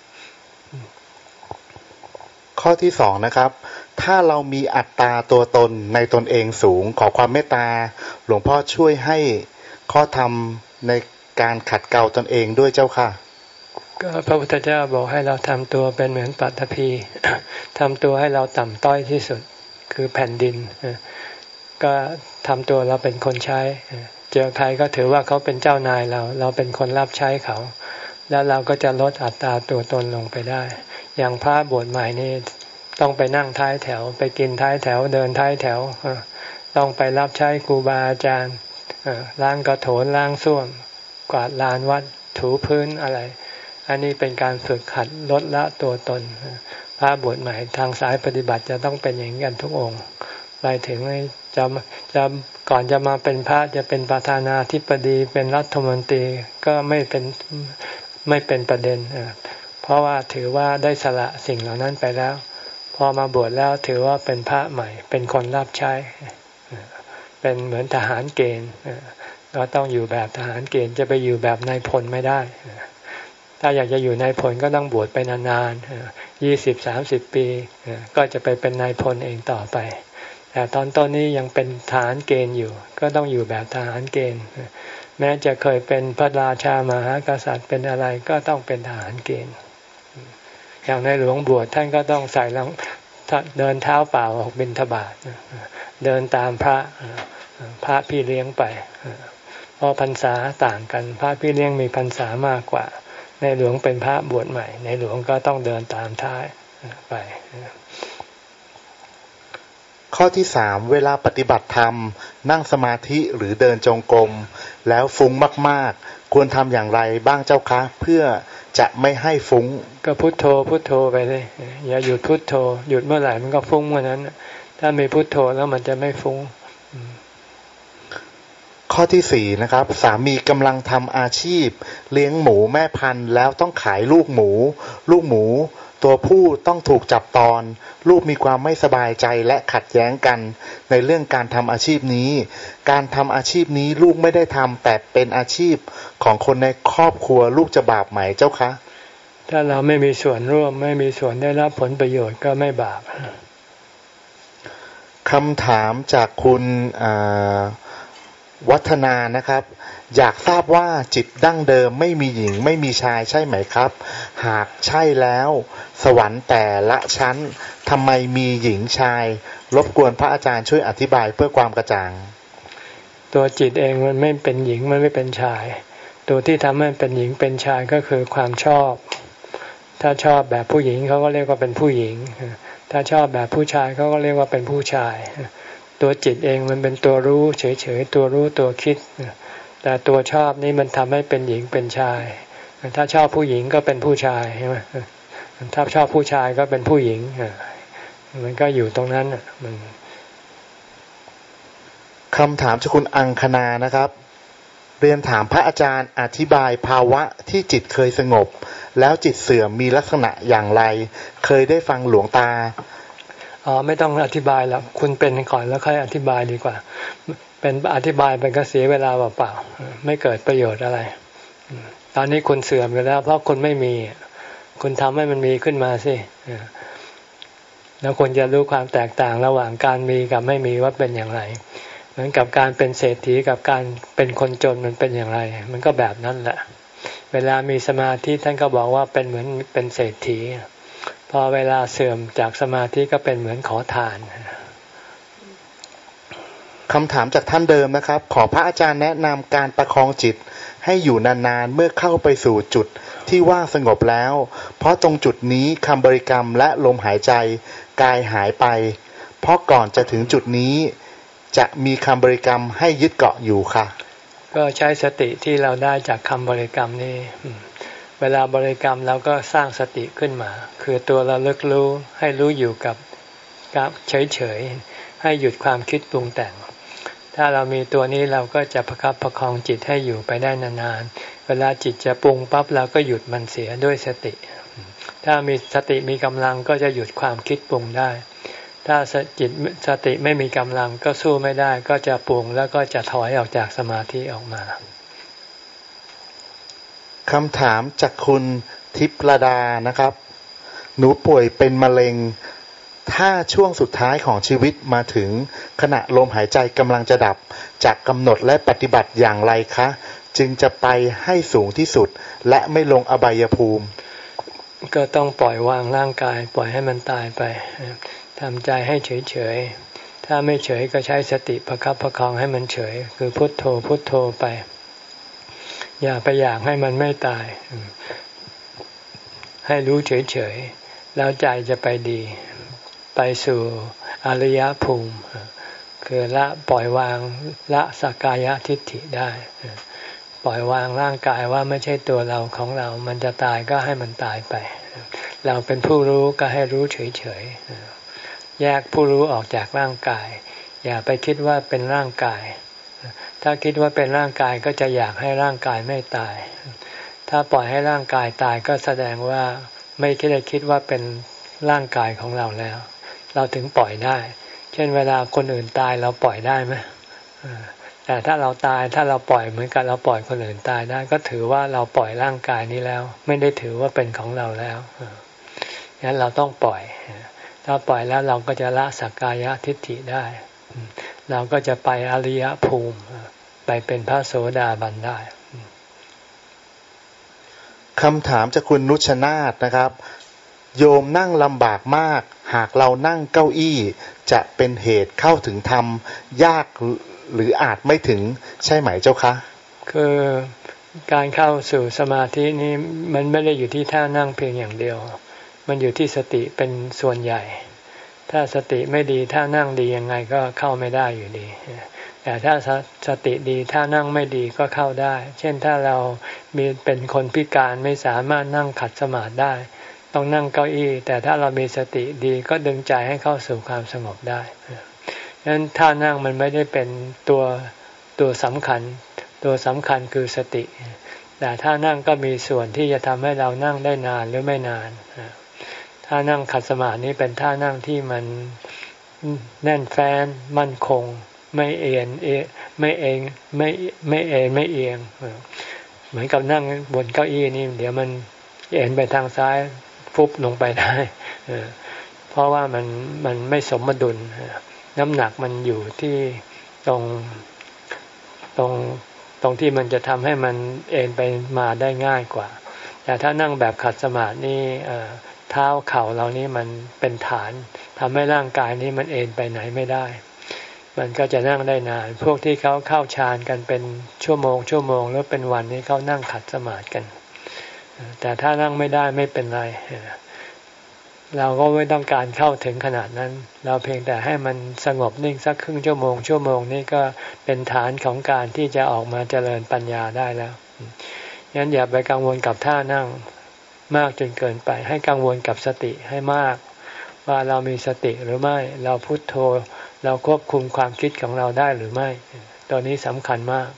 ข้อที่สองนะครับถ้าเรามีอัตตาตัวตนในตนเองสูงขอความเมตตาหลวงพ่อช่วยให้ข้อธรรมในการขัดเกลาตนเองด้วยเจ้าค่ะ
ก็พระพุทธเจ้าบอกให้เราทำตัวเป็นเหมือนปัตภีทำตัวให้เราต่ำต้อยที่สุดคือแผ่นดินก็ทำตัวเราเป็นคนใช้เจอใครก็ถือว่าเขาเป็นเจ้านายเราเราเป็นคนรับใช้เขาแล้วเราก็จะลดอัตราตัวตนลงไปได้อย่างพระบวชใหม่นี่ต้องไปนั่งท้ายแถวไปกินท้ายแถวเดินท้ายแถวต้องไปรับใช้ครูบาอาจารย์ล้างกระโถนล้างส้วมกวาดลานวัดถูพื้นอะไรอันนี้เป็นการฝึกหัดลดละตัวตนพระบวชใหม่ทางสายปฏิบัติจะต้องเป็นอย่างนี้กันทุกองค์ไปถึงจะจะก่อนจะมาเป็นพระจะเป็นประธานาธิบดีเป็นรัฐมนตรีก็ไม่เป็นไม่เป็นประเด็นเพราะว่าถือว่าได้สละสิ่งเหล่านั้นไปแล้วพอมาบวชแล้วถือว่าเป็นพระใหม่เป็นคนรับใช้เป็นเหมือนทหารเกณฑ์เราต้องอยู่แบบทหารเกณฑ์จะไปอยู่แบบนายพลไม่ได้ถ้าอยากจะอยู่นายพลก็ต้องบวชไปนานๆยี่สิบสามสิบปีก็จะไปเป็นนายพลเองต่อไปแต่ตอนต้นนี้ยังเป็นทหารเกณฑ์อยู่ก็ต้องอยู่แบบทหารเกณฑ์แม้จะเคยเป็นพระราชามหากษัตริย์เป็นอะไรก็ต้องเป็นทหารเกณฑ์อย่างในหลวงบวชท่านก็ต้องใส่รองเดินเท้าเปล่าออกบิณฑบาตเดินตามพระพระพี่เลี้ยงไปเพราะพรรษาต่างกันพระพี่เลี้ยงมีพรรษามากกว่าในหลวงเป็นพระบวชใหม่ในหลวงก็ต้องเดินตามท้ายไป
ข้อที่สามเวลาปฏิบัติธรรมนั่งสมาธิหรือเดินจงกรมแล้วฟุ้งมากๆควรทำอย่างไรบ้างเจ้าคะเพื่อจะไม่ให้ฟุ้ง
ก็พุทโธพุทโธไปเลยอย่าหยุดพุทโธหยุดเมื่อไหร่มันก็ฟุ้งเมื่อนั้นถ้ามีพุทโธแล้วมันจะไม่ฟุ้ง
ข้อที่สี่นะครับสามีกำลังทำอาชีพเลี้ยงหมูแม่พันธุ์แล้วต้องขายลูกหมูลูกหมูตัวผู้ต้องถูกจับตอนลูกมีความไม่สบายใจและขัดแย้งกันในเรื่องการทำอาชีพนี้การทำอาชีพนี้ลูกไม่ได้ทำแต่เป็นอาชีพของคนในครอบครัวลูกจะบาปไหมเจ้าคะ
ถ้าเราไม่มีส่วนร่วมไม่มีส่วนได้รับผลประโยชน์ก็ไม่บาป
คำถามจากคุณวัฒนานะครับอยากทราบว่าจิตดั้งเดิมไม่มีหญิงไม่มีชายใช่ไหมครับหากใช่แล้วสวรรค์แต่ละชั้นทำไมมีหญิงชายรบกวนพระอาจารย์ช่วยอธิบายเพื่อความกระจ่าง
ตัวจิตเองมันไม่เป็นหญิงมันไม่เป็นชายตัวที่ทำให้เป็นหญิงเป็นชายก็คือความชอบถ้าชอบแบบผู้หญิงเขาก็เรียกว่าเป็นผู้หญิงถ้าชอบแบบผู้ชายเขาก็เรียกว่าเป็นผู้ชายตัวจิตเองมันเป็นตัวรู้เฉยๆตัวรู้ตัวคิดแต่ตัวชอบนี่มันทำให้เป็นหญิงเป็นชายถ้าชอบผู้หญิงก็เป็นผู้ชายใช่ไหมถ้าชอบผู้ชายก็เป็นผู้หญิงมันก็อยู่ตรงนั้นมัน
คำถามจากคุณอังคณานะครับเรียนถามพระอาจารย์อธิบายภาวะที่จิตเคยสงบแล้วจิตเสื่อมมีลักษณะอย่างไรเคยได้ฟังหลวงตา
อ๋อไม่ต้องอธิบายแล้วคุณเป็นก่อนแล้วค่อยอธิบายดีกว่าเป็นอธิบายไปก็เสียเวลาเปล่าๆไม่เกิดประโยชน์อะไรตอนนี้คุณเสื่อมไปแล้วเพราะคุณไม่มีคุณทำให้มันมีขึ้นมาสิแล้วคุณจะรู้ความแตกต่างระหว่างการมีกับไม่มีว่าเป็นอย่างไรเหมือนกับการเป็นเศรษฐีกับการเป็นคนจนมันเป็นอย่างไรมันก็แบบนั้นแหละเวลามีสมาธิท่านก็บอกว่าเป็นเหมือนเป็นเศรษฐีพอเวลาเสื่อมจากสมาธิก็เป็นเหมือนขอทาน
คำถามจากท่านเดิมนะครับขอพระอาจารย์แนะนำการประคองจิตให้อยู่นานๆเมื่อเข้าไปสู่จุดที่ว่างสงบแล้วเพราะตรงจุดนี้คำบริกรรมและลมหายใจกายหายไปเพราะก่อนจะถึงจุดนี้จะมีคำบริกรรมให้ยึดเกาะอยู่ค่ะ
ก็ใช้สติที่เราได้จากคำบริกรรมนี้เวลาบริกรรมเราก็สร้างสติขึ้นมาคือตัวเราเลิกรู้ให้รู้อยู่กับกับเฉยๆให้หยุดความคิดปรุงแต่งถ้าเรามีตัวนี้เราก็จะประคับประคองจิตให้อยู่ไปได้นานๆเวลาจิตจะปรุงปั๊บเราก็หยุดมันเสียด้วยสติถ้ามีสติมีกำลังก็จะหยุดความคิดปรุงได้ถ้าจิตสติไม่มีกำลังก็สู้ไม่ได้ก็จะปรุงแล้วก็จะถอยออกจากสมาธิออกมา
คำถามจากคุณทิพย์ระดานะครับหนูป่วยเป็นมะเร็งถ้าช่วงสุดท้ายของชีวิตมาถึงขณะลมหายใจกำลังจะดับจะกำหนดและปฏิบัติอย่างไรคะจึงจะไปให้สูงที่สุดและไม่ลงอบายภูมิ
ก็ต้องปล่อยวางร่างกายปล่อยให้มันตายไปทำใจให้เฉยๆถ้าไม่เฉยก็ใช้สติประคับประคองให้มันเฉยคือพุทโธพุทโธไปอย่าไปอยากให้มันไม่ตายให้รู้เฉยๆแล้วใจจะไปดีไปสู่อริยภูมิคือละปล่อยวางละสักกายทิฏฐิได้ปล่อยวางร่างกายว่าไม่ใช่ตัวเราของเรามันจะตายก็ให้มันตายไปเราเป็นผู้รู้ก็ให้รู้เฉยๆแยกผู้รู้ออกจากร่างกายอย่าไปคิดว่าเป็นร่างกายถ้าคิดว่าเป็นร่างกายก็จะอยากให้ร่างกายไม่ตายถ้าปล่อยให้ร่างกายตายก็แสดงว่าไม่ได้คิดว่าเป็นร่างกายของเราแล้วเราถึงปล่อยได้เช่นเวลาคนอื่นตายเราปล่อยได้ไหมแต่ถ้าเราตายถ้าเราปล่อยเหมือนกับเราปล่อยคนอื่นตายได้ก็ถือว่าเราปล่อยร่างกายนี้แล้วไม่ได้ถือว่าเป็นของเราแล้วงั้นเราต้องปล่อยถ้าปล่อยแล้วเราก็จะละสักกายทิฏฐิได้เราก็จะไปอริยภูมิไปเป็นพระโสดาบันได้
คำถามจากคุณนุชนาธนะครับโยมนั่งลำบากมากหากเรานั่งเก้าอี้จะเป็นเหตุเข้าถึงธรรมยากหรืออาจไม่ถึงใช่ไหมเจ้าคะ
คือการเข้าสู่สมาธินี้มันไม่ได้อยู่ที่ท่านั่งเพียงอย่างเดียวมันอยู่ที่สติเป็นส่วนใหญ่ถ้าสติไม่ดีท่านั่งดียังไงก็เข้าไม่ได้อยู่ดีแต่ถ้าสติดีท่านั่งไม่ดีก็เข้าได้เช่นถ้าเรามีเป็นคนพิการไม่สามารถนั่งขัดสมาธิได้ต้องนั่งเก้าอี้แต่ถ้าเรามีสติดีก็ดึงใจให้เข้าสู่ความสงบได้ฉะนั้นท่านั่งมันไม่ได้เป็นตัวตัวสำคัญตัวสำคัญคือสติแต่ท่านั่งก็มีส่วนที่จะทำให้เรานั่งได้นานหรือไม่นานท่านั่งขัดสมาธินี้เป็นท่านั่งที่มันแน่นแฟ้นมั่นคงไม่เอียงเอไม่เองไม่ไม่เองไม่เอียงเหมือนกับนั่งบนเก้าอี้นี่เดี๋ยวมันเอ็นไปทางซ้ายฟุบลงไปได้เพราะว่ามันมันไม่สมดุลน้ำหนักมันอยู่ที่ตรงตรงตรงที่มันจะทำให้มันเอ็นไปมาได้ง่ายกว่าแต่ถ้านั่งแบบขัดสมาธินี่เท้าเข่าเรานี่มันเป็นฐานทำให้ร่างกายนี้มันเอ็นไปไหนไม่ได้มันก็จะนั่งได้นานพวกที่เขาเข้าฌานกันเป็นชั่วโมงชั่วโมงแล้วเป็นวันนี้เขานั่งขัดสมาธิกันแต่ถ้านั่งไม่ได้ไม่เป็นไรเราก็ไม่ต้องการเข้าถึงขนาดนั้นเราเพียงแต่ให้มันสงบนิ่งสักครึ่งชั่วโมงชั่วโมงนี้ก็เป็นฐานของการที่จะออกมาเจริญปัญญาได้แล้วงั้นอย่าไปกังวลกับท่านั่งมากจนเกินไปให้กังวลกับสติให้มากว่าเรามีสติหรือไม่เราพุทโธเราควบคุมความคิดของเราได้หรือไม่ตัวนี้สำคัญมาก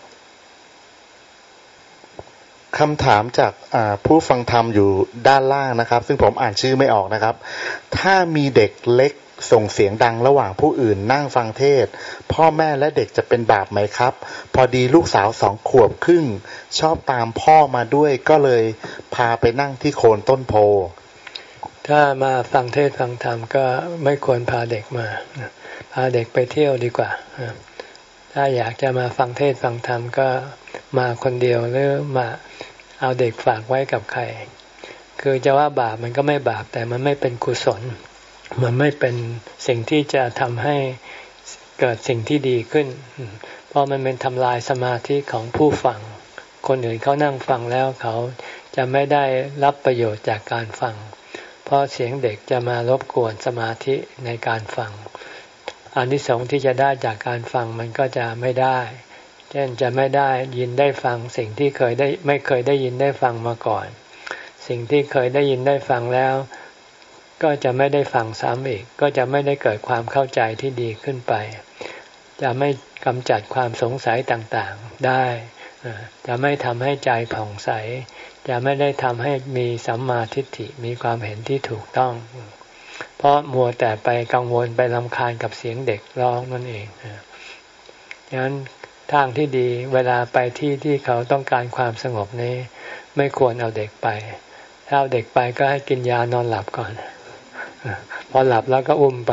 คำถามจากผู้ฟังธรรมอยู่ด้านล่างนะครับซึ่งผมอ่านชื่อไม่ออกนะครับถ้ามีเด็กเล็กส่งเสียงดังระหว่างผู้อื่นนั่งฟังเทศพ่อแม่และเด็กจะเป็นบาปไหมครับพอดีลูกสาวสองขวบครึ่งชอบตามพ่อมาด้วยก็เลยพาไปนั่งที่โคนต้นโพ
ถ้ามาฟังเทศฟังธรรมก็ไม่ควรพาเด็กมาพาเด็กไปเที่ยวดีกว่าถ้าอยากจะมาฟังเทศฟังธรรมก็มาคนเดียวหรือมาเอาเด็กฝากไว้กับใครคือจะว่าบาปมันก็ไม่บาปแต่มันไม่เป็นกุศลมันไม่เป็นสิ่งที่จะทำให้เกิดสิ่งที่ดีขึ้นเพราะมันเป็นทำลายสมาธิของผู้ฟังคนอื่นเขานั่งฟังแล้วเขาจะไม่ได้รับประโยชน์จากการฟังเพราะเสียงเด็กจะมารบกวนสมาธิในการฟังอานิสงส์ที่จะได้จากการฟังมันก็จะไม่ได้เช่นจะไม่ได้ยินได้ฟังสิ่งที่เคยได้ไม่เคยได้ยินได้ฟังมาก่อนสิ่งที่เคยได้ยินได้ฟังแล้วก็จะไม่ได้ฟังซ้ำอีกก็จะไม่ได้เกิดความเข้าใจที่ดีขึ้นไปจะไม่กำจัดความสงสัยต่างๆได้จะไม่ทำให้ใจผ่องใสจะไม่ได้ทำให้มีสัมมาทิฏฐิมีความเห็นที่ถูกต้องเพราะมัวแต่ไปกังวลไปรำคาญกับเสียงเด็กร้องนั่นเองดังนั้นทางที่ดีเวลาไปที่ที่เขาต้องการความสงบนี้ไม่ควรเอาเด็กไปถ้าเอาเด็กไปก็ให้กินยานอนหลับก่อนพอหลับแล้วก็อุ้มไป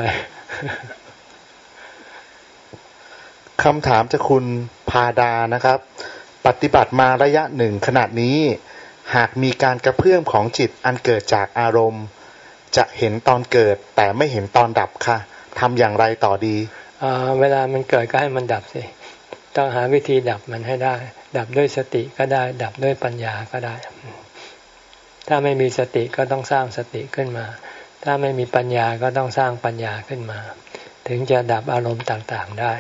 คำถามจากคุณพาดานะครับปฏิบัติมาระยะหนึ่งขณะนี้หากมีการกระเพื่อมของจิตอันเกิดจากอารมณ์จะเห็นตอนเกิดแต่ไม่เห็นตอนดับค่ะทำอย่างไรต่อดี
อ่าเวลามันเกิดก็ให้มันดับสิต้องหาวิธีดับมันให้ได้ดับด้วยสติก็ได้ดับด้วยปัญญาก็ได้ถ้าไม่มีสติก็ต้องสร้างสติขึ้นมาถ้าไม่มีปัญญาก็ต้องสร้างปัญญาขึ้นมาถึงจะดับอารมณ์ต่างๆได้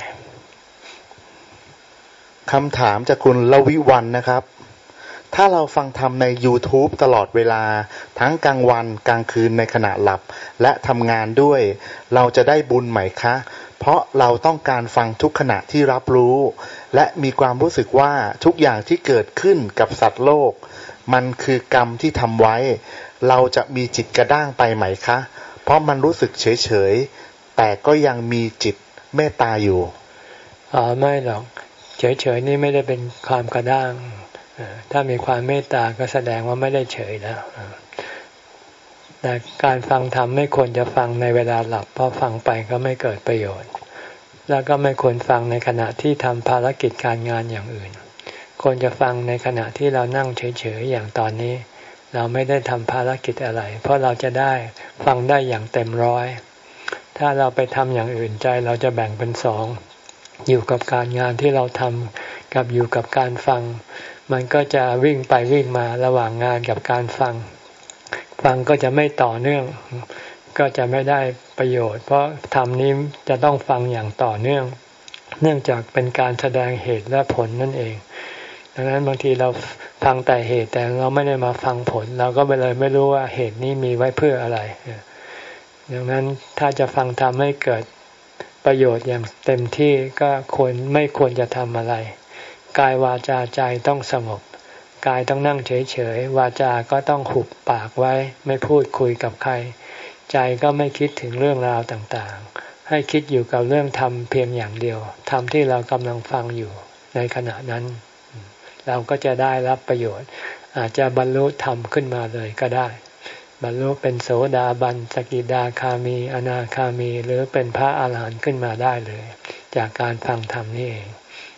คำถามจากคุณละวิวันนะครับถ้าเราฟังธรรมใน YouTube ตลอดเวลาทั้งกลางวันกลางคืนในขณะหลับและทำงานด้วยเราจะได้บุญไหมคะเพราะเราต้องการฟังทุกขณะที่รับรู้และมีความรู้สึกว่าทุกอย่างที่เกิดขึ้นกับสัตว์โลกมันคือกรรมที่ทำไว้เราจะมีจิตกระด้างไปไหมคะเพราะมันรู้สึกเฉยๆแต่ก็ยังมีจิตเมตตาอยู่
อ๋อไม่หรอกเฉยๆนี่ไม่ได้เป็นความกระด้างถ้ามีความเมตตาก็แสดงว่าไม่ได้เฉยแล้วแต่การฟังธรรมไม่ควรจะฟังในเวลาหลับเพราะฟังไปก็ไม่เกิดประโยชน์แล้วก็ไม่ควรฟังในขณะที่ทำภารกิจการงานอย่างอื่นควรจะฟังในขณะที่เรานั่งเฉยๆอย่างตอนนี้เราไม่ได้ทำภารกิจอะไรเพราะเราจะได้ฟังได้อย่างเต็มร้อยถ้าเราไปทำอย่างอื่นใจเราจะแบ่งเป็นสองอยู่กับการงานที่เราทำกับอยู่กับการฟังมันก็จะวิ่งไปวิ่งมาระหว่างงานกับการฟังฟังก็จะไม่ต่อเนื่องก็จะไม่ได้ประโยชน์เพราะธรรมนี้จะต้องฟังอย่างต่อเนื่องเนื่องจากเป็นการแสดงเหตุและผลนั่นเองดังนั้นบางทีเราฟังแต่เหตุแต่เราไม่ได้มาฟังผลเราก็เลยไม่รู้ว่าเหตุนี้มีไว้เพื่ออะไรดังนั้นถ้าจะฟังธรรมให้เกิดประโยชน์อย่างเต็มที่ก็ควรไม่ควรจะทำอะไรกายวาจาใจต้องสงบกายต้องนั่งเฉยๆวาจาก็ต้องหุบปากไว้ไม่พูดคุยกับใครใจก็ไม่คิดถึงเรื่องราวต่างๆให้คิดอยู่กับเรื่องธรรมเพียงอย่างเดียวธรรมที่เรากำลังฟังอยู่ในขณะนั้นเราก็จะได้รับประโยชน์อาจจะบรรลุธรรมขึ้นมาเลยก็ได้บรรลุเป็นโสดาบันสกิทาคามีอนาคามีหรือเป็นพระอาหารหันต์ขึ้นมาได้เลยจากการฟังธรรมนี่เอง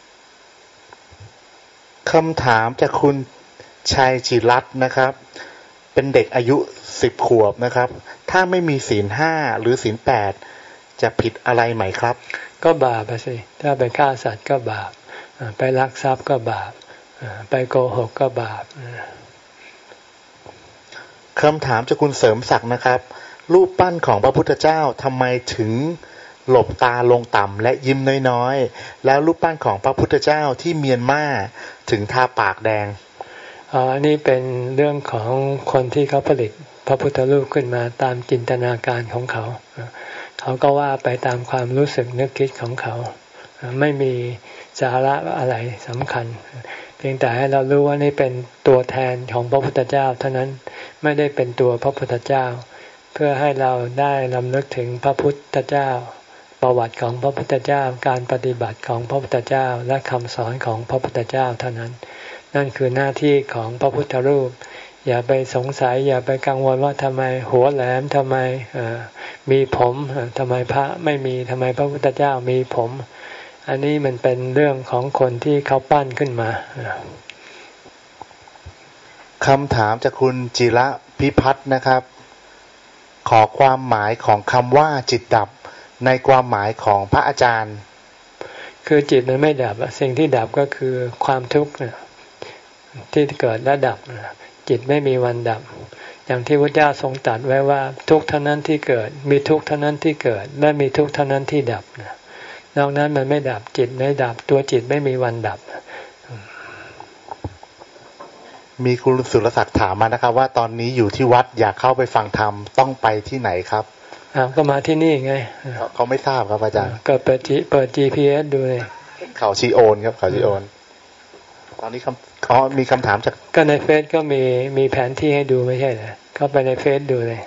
คำถามจากคุณชัยจิรัตน์นะครับเป็นเด็กอายุสิบขวบนะครับถ้าไม่มีศีลห้าหรือศีลแปดจะผิดอะไรไหมครับ
ก็บาปสิถ้าไปฆ่าสัตว์ก็บาปไปลักทรัพย์ก็บาปไปโกหกก็บาป
คำถามจากคุณเสริมศักดิ์นะครับรูปปั้นของพระพุทธเจ้าทำไมถึงหลบตาลงต่ำและยิ้มน้อยๆแล้วรูปปั้นของพระพุทธเจ้าที่เมียนมาถึงทาปากแดง
อ๋อนี่เป็นเรื่องของคนที่เขาผลิตพระพุทธรูปขึ้นมาตามจินตนาการของเขาเขาก็ว่าไปตามความรู้สึกนึกคิดของเขาไม่มีสาระอะไรสำคัญเพียงแต่ให้เรารู้ว่านี่เป็นตัวแทนของพระพุทธเจ้าเท่านั้นไม่ได้เป็นตัวพระพุทธเจ้าเพื่อให้เราได้รำลึกถึงพระพุทธเจ้าประวัติของพระพุทธเจ้าการปฏิบัติของพระพุทธเจ้าและคำสอนของพระพุทธเจ้าเท่านั้นนั่นคือหน้าที่ของพระพุทธรูปอย่าไปสงสัยอย่าไปกังวลว่าทำไมหัวแหลมทำไมมีผมทำไมพระไม่มีทำไมพระพุทธเจ้ามีผมอันนี้มันเป็นเรื่องของคนที่เขาปั้นขึ้นมา
คำถามจากคุณจิระพิพัฒน์นะครับขอความหมายของคำว่าจิตดับในความหมายของพระอาจารย์
คือจิตมันไม่ดับสิ่งที่ดับก็คือความทุกข์ที่เกิดและดับจิตไม่มีวันดับอย่างที่พระเจ้าทรงตรัสไว้ว่าทุกข์เท่านั้นที่เกิดมีทุกข์เท่านั้นที่เกิดและมีทุกข์เท่านั้นที่ดับนอกนั้นมันไม่ดับจิตไม่ดับตัวจิตไม่มีวันดับ
มีคุณสุรศักดิ์ถามมานะครับว่าตอนนี้อยู่ที่วัดอยากเข้าไปฟังธรรมต้องไปที่ไหนครับ
อ้าวก็มาที่นี่ไง
เขาไม่ทราบครับอาจารย์
ก็เปิดจีเปิด จี พี เอส ดูเลย
เขาชีโอนครับเขาชีโอนตอนนี้คำอ๋อมีคำถามจาก
ก็ในเฟซก็มีมีแผนที่ให้ดูไม่ใช่เหรอเข้าไปในเฟซดูเลย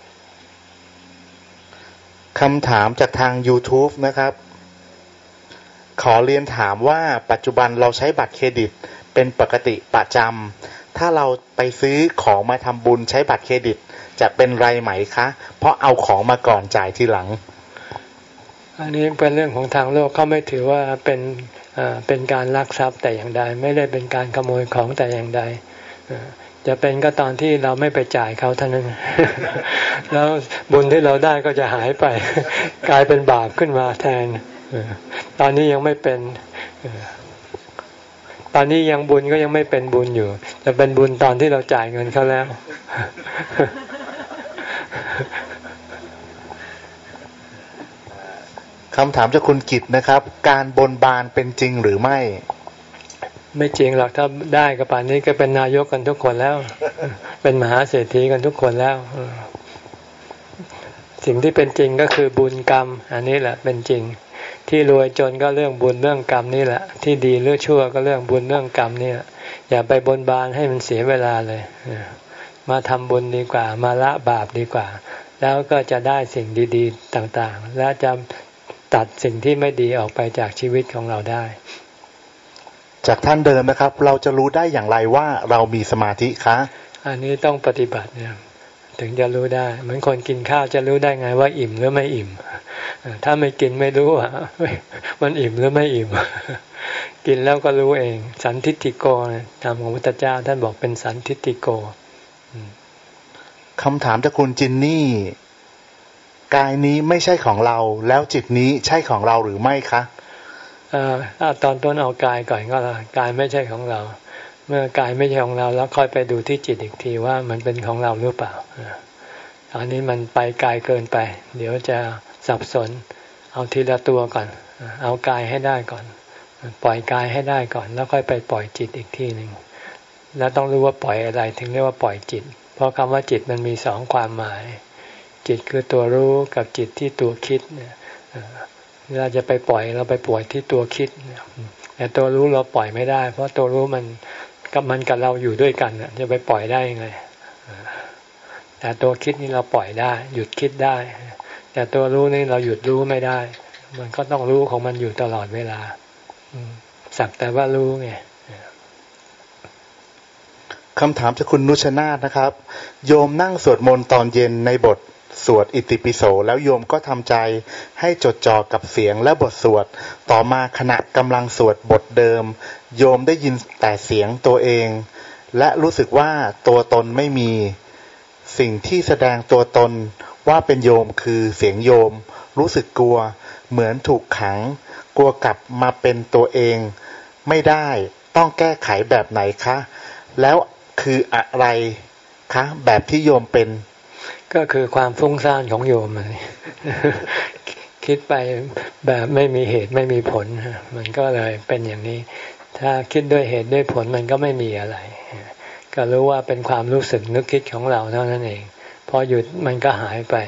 คำถามจากทาง YouTube นะครับขอเรียนถามว่าปัจจุบันเราใช้บัตรเครดิตเป็นปกติประจำถ้าเราไปซื้อของมาทำบุญใช้บัตรเครดิตจะเป็นไรไหมคะเพราะเอาของมาก่อนจ่ายทีหลัง
อันนี้เป็นเรื่องของทางโลกเขาไม่ถือว่าเป็นเป็นการลักทรัพย์แต่อย่างใดไม่ได้เป็นการขโมยของแต่อย่างใดจะเป็นก็ตอนที่เราไม่ไปจ่ายเขาเท่านั้นแล้วบุญที่เราได้ก็จะหายไปกลายเป็นบาปขึ้นมาแทนตอนนี้ยังไม่เป็นตอนนี้ยังบุญก็ยังไม่เป็นบุญอยู่จะเป็นบุญตอนที่เราจ่ายเงินเขาแล้ว
คำถามจากคุณกิตนะครับการบนบานเป็นจริงหรือไม่
ไม่จริงหรอกถ้าได้ก็ป่านนี้ก็เป็นนายกกันทุกคนแล้วเป็นมหาเศรษฐีกันทุกคนแล้วสิ่งที่เป็นจริงก็คือบุญกรรมอันนี้แหละเป็นจริงที่รวยจนก็เรื่องบุญเรื่องกรรมนี่แหละที่ดีหรือชั่วก็เรื่องบุญเรื่องกรรมนี่แหละอย่าไปบนบานให้มันเสียเวลาเลยมาทำบุญดีกว่ามาละบาปดีกว่าแล้วก็จะได้สิ่งดีๆต่างๆและจะตัดสิ่งที่ไม่ดีออกไปจากชีวิตของเราได้
จากท่านเดิมนะครับเราจะรู้ได้อย่างไรว่าเรามีสมาธิคะ
อันนี้ต้องปฏิบัติเนี่ยถึงจะรู้ได้เหมือนคนกินข้าวจะรู้ได้ไงว่าอิ่มหรือไม่อิ่มถ้าไม่กินไม่รู้ว่ามันอิ่มหรือไม่อิ่มกินแล้วก็รู้เองสันทิฏฐิโกธรรมของพุทธเจ้าท่านบอกเป็นสันทิฏฐิโก
คำถามจากคุณจินนี่กายนี้ไม่ใช่ของเราแล้วจิตนี้ใช่ของเราหรือไม่คะ
อ่าตอนต้นเอากายก่อนก็แล้วกายไม่ใช่ของเราเมื่อกายไม่ใช่ของเราแล้วค่อยไปดูที่จิตอีกทีว่ามันเป็นของเราหรือเปล่าตอนนี้มันไปไกลเกินไปเดี๋ยวจะสับสนเอาทีละตัวก่อนเอากายให้ได้ก่อนปล่อยกายให้ได้ก่อนแล้วค่อยไปปล่อยจิตอีกทีหนึ่งแล้วต้องรู้ว่าปล่อยอะไรถึงเรียกว่าปล่อยจิตเพราะคำว่าจิตมันมีสองความหมายจิตคือตัวรู้กับจิตที่ตัวคิดเนี่ยเราจะไปปล่อยเราไปปล่อยที่ตัวคิดแต่ตัวรู้เราปล่อยไม่ได้เพราะตัวรู้มันกับมันกับเราอยู่ด้วยกันจะไปปล่อยได้ยังไงแต่ตัวคิดนี่เราปล่อยได้หยุดคิดได้แต่ตัวรู้นี่เราหยุดรู้ไม่ได้มันก็ต้องรู้ของมันอยู่ตลอดเวลาสักแต่ว่ารู้ไง
คำถามจากคุณนุชนาธนะครับโยมนั่งสวดมนต์ตอนเย็นในบทสวดอิติปิโสแล้วโยมก็ทำใจให้จดจ่อกับเสียงและบทสวดต่อมาขณะกำลังสวดบทเดิมโยมได้ยินแต่เสียงตัวเองและรู้สึกว่าตัวตนไม่มีสิ่งที่แสดงตัวตนว่าเป็นโยมคือเสียงโยมรู้สึกกลัวเหมือนถูกขังกลัวกลับมาเป็นตัวเองไม่ได้ต้องแก้ไขแบบไหนคะแล้วคืออะไรคะแบบที่โยมเป็น
ก็คือความฟุ้งซ่านของโยมคิดไปแบบไม่มีเหตุไม่มีผลมันก็เลยเป็นอย่างนี้ถ้าคิดด้วยเหตุด้วยผลมันก็ไม่มีอะไรก็รู้ว่าเป็นความรู้สึกนึกคิดของเราเท่านั้นเองพอหยุดมันก็หายไป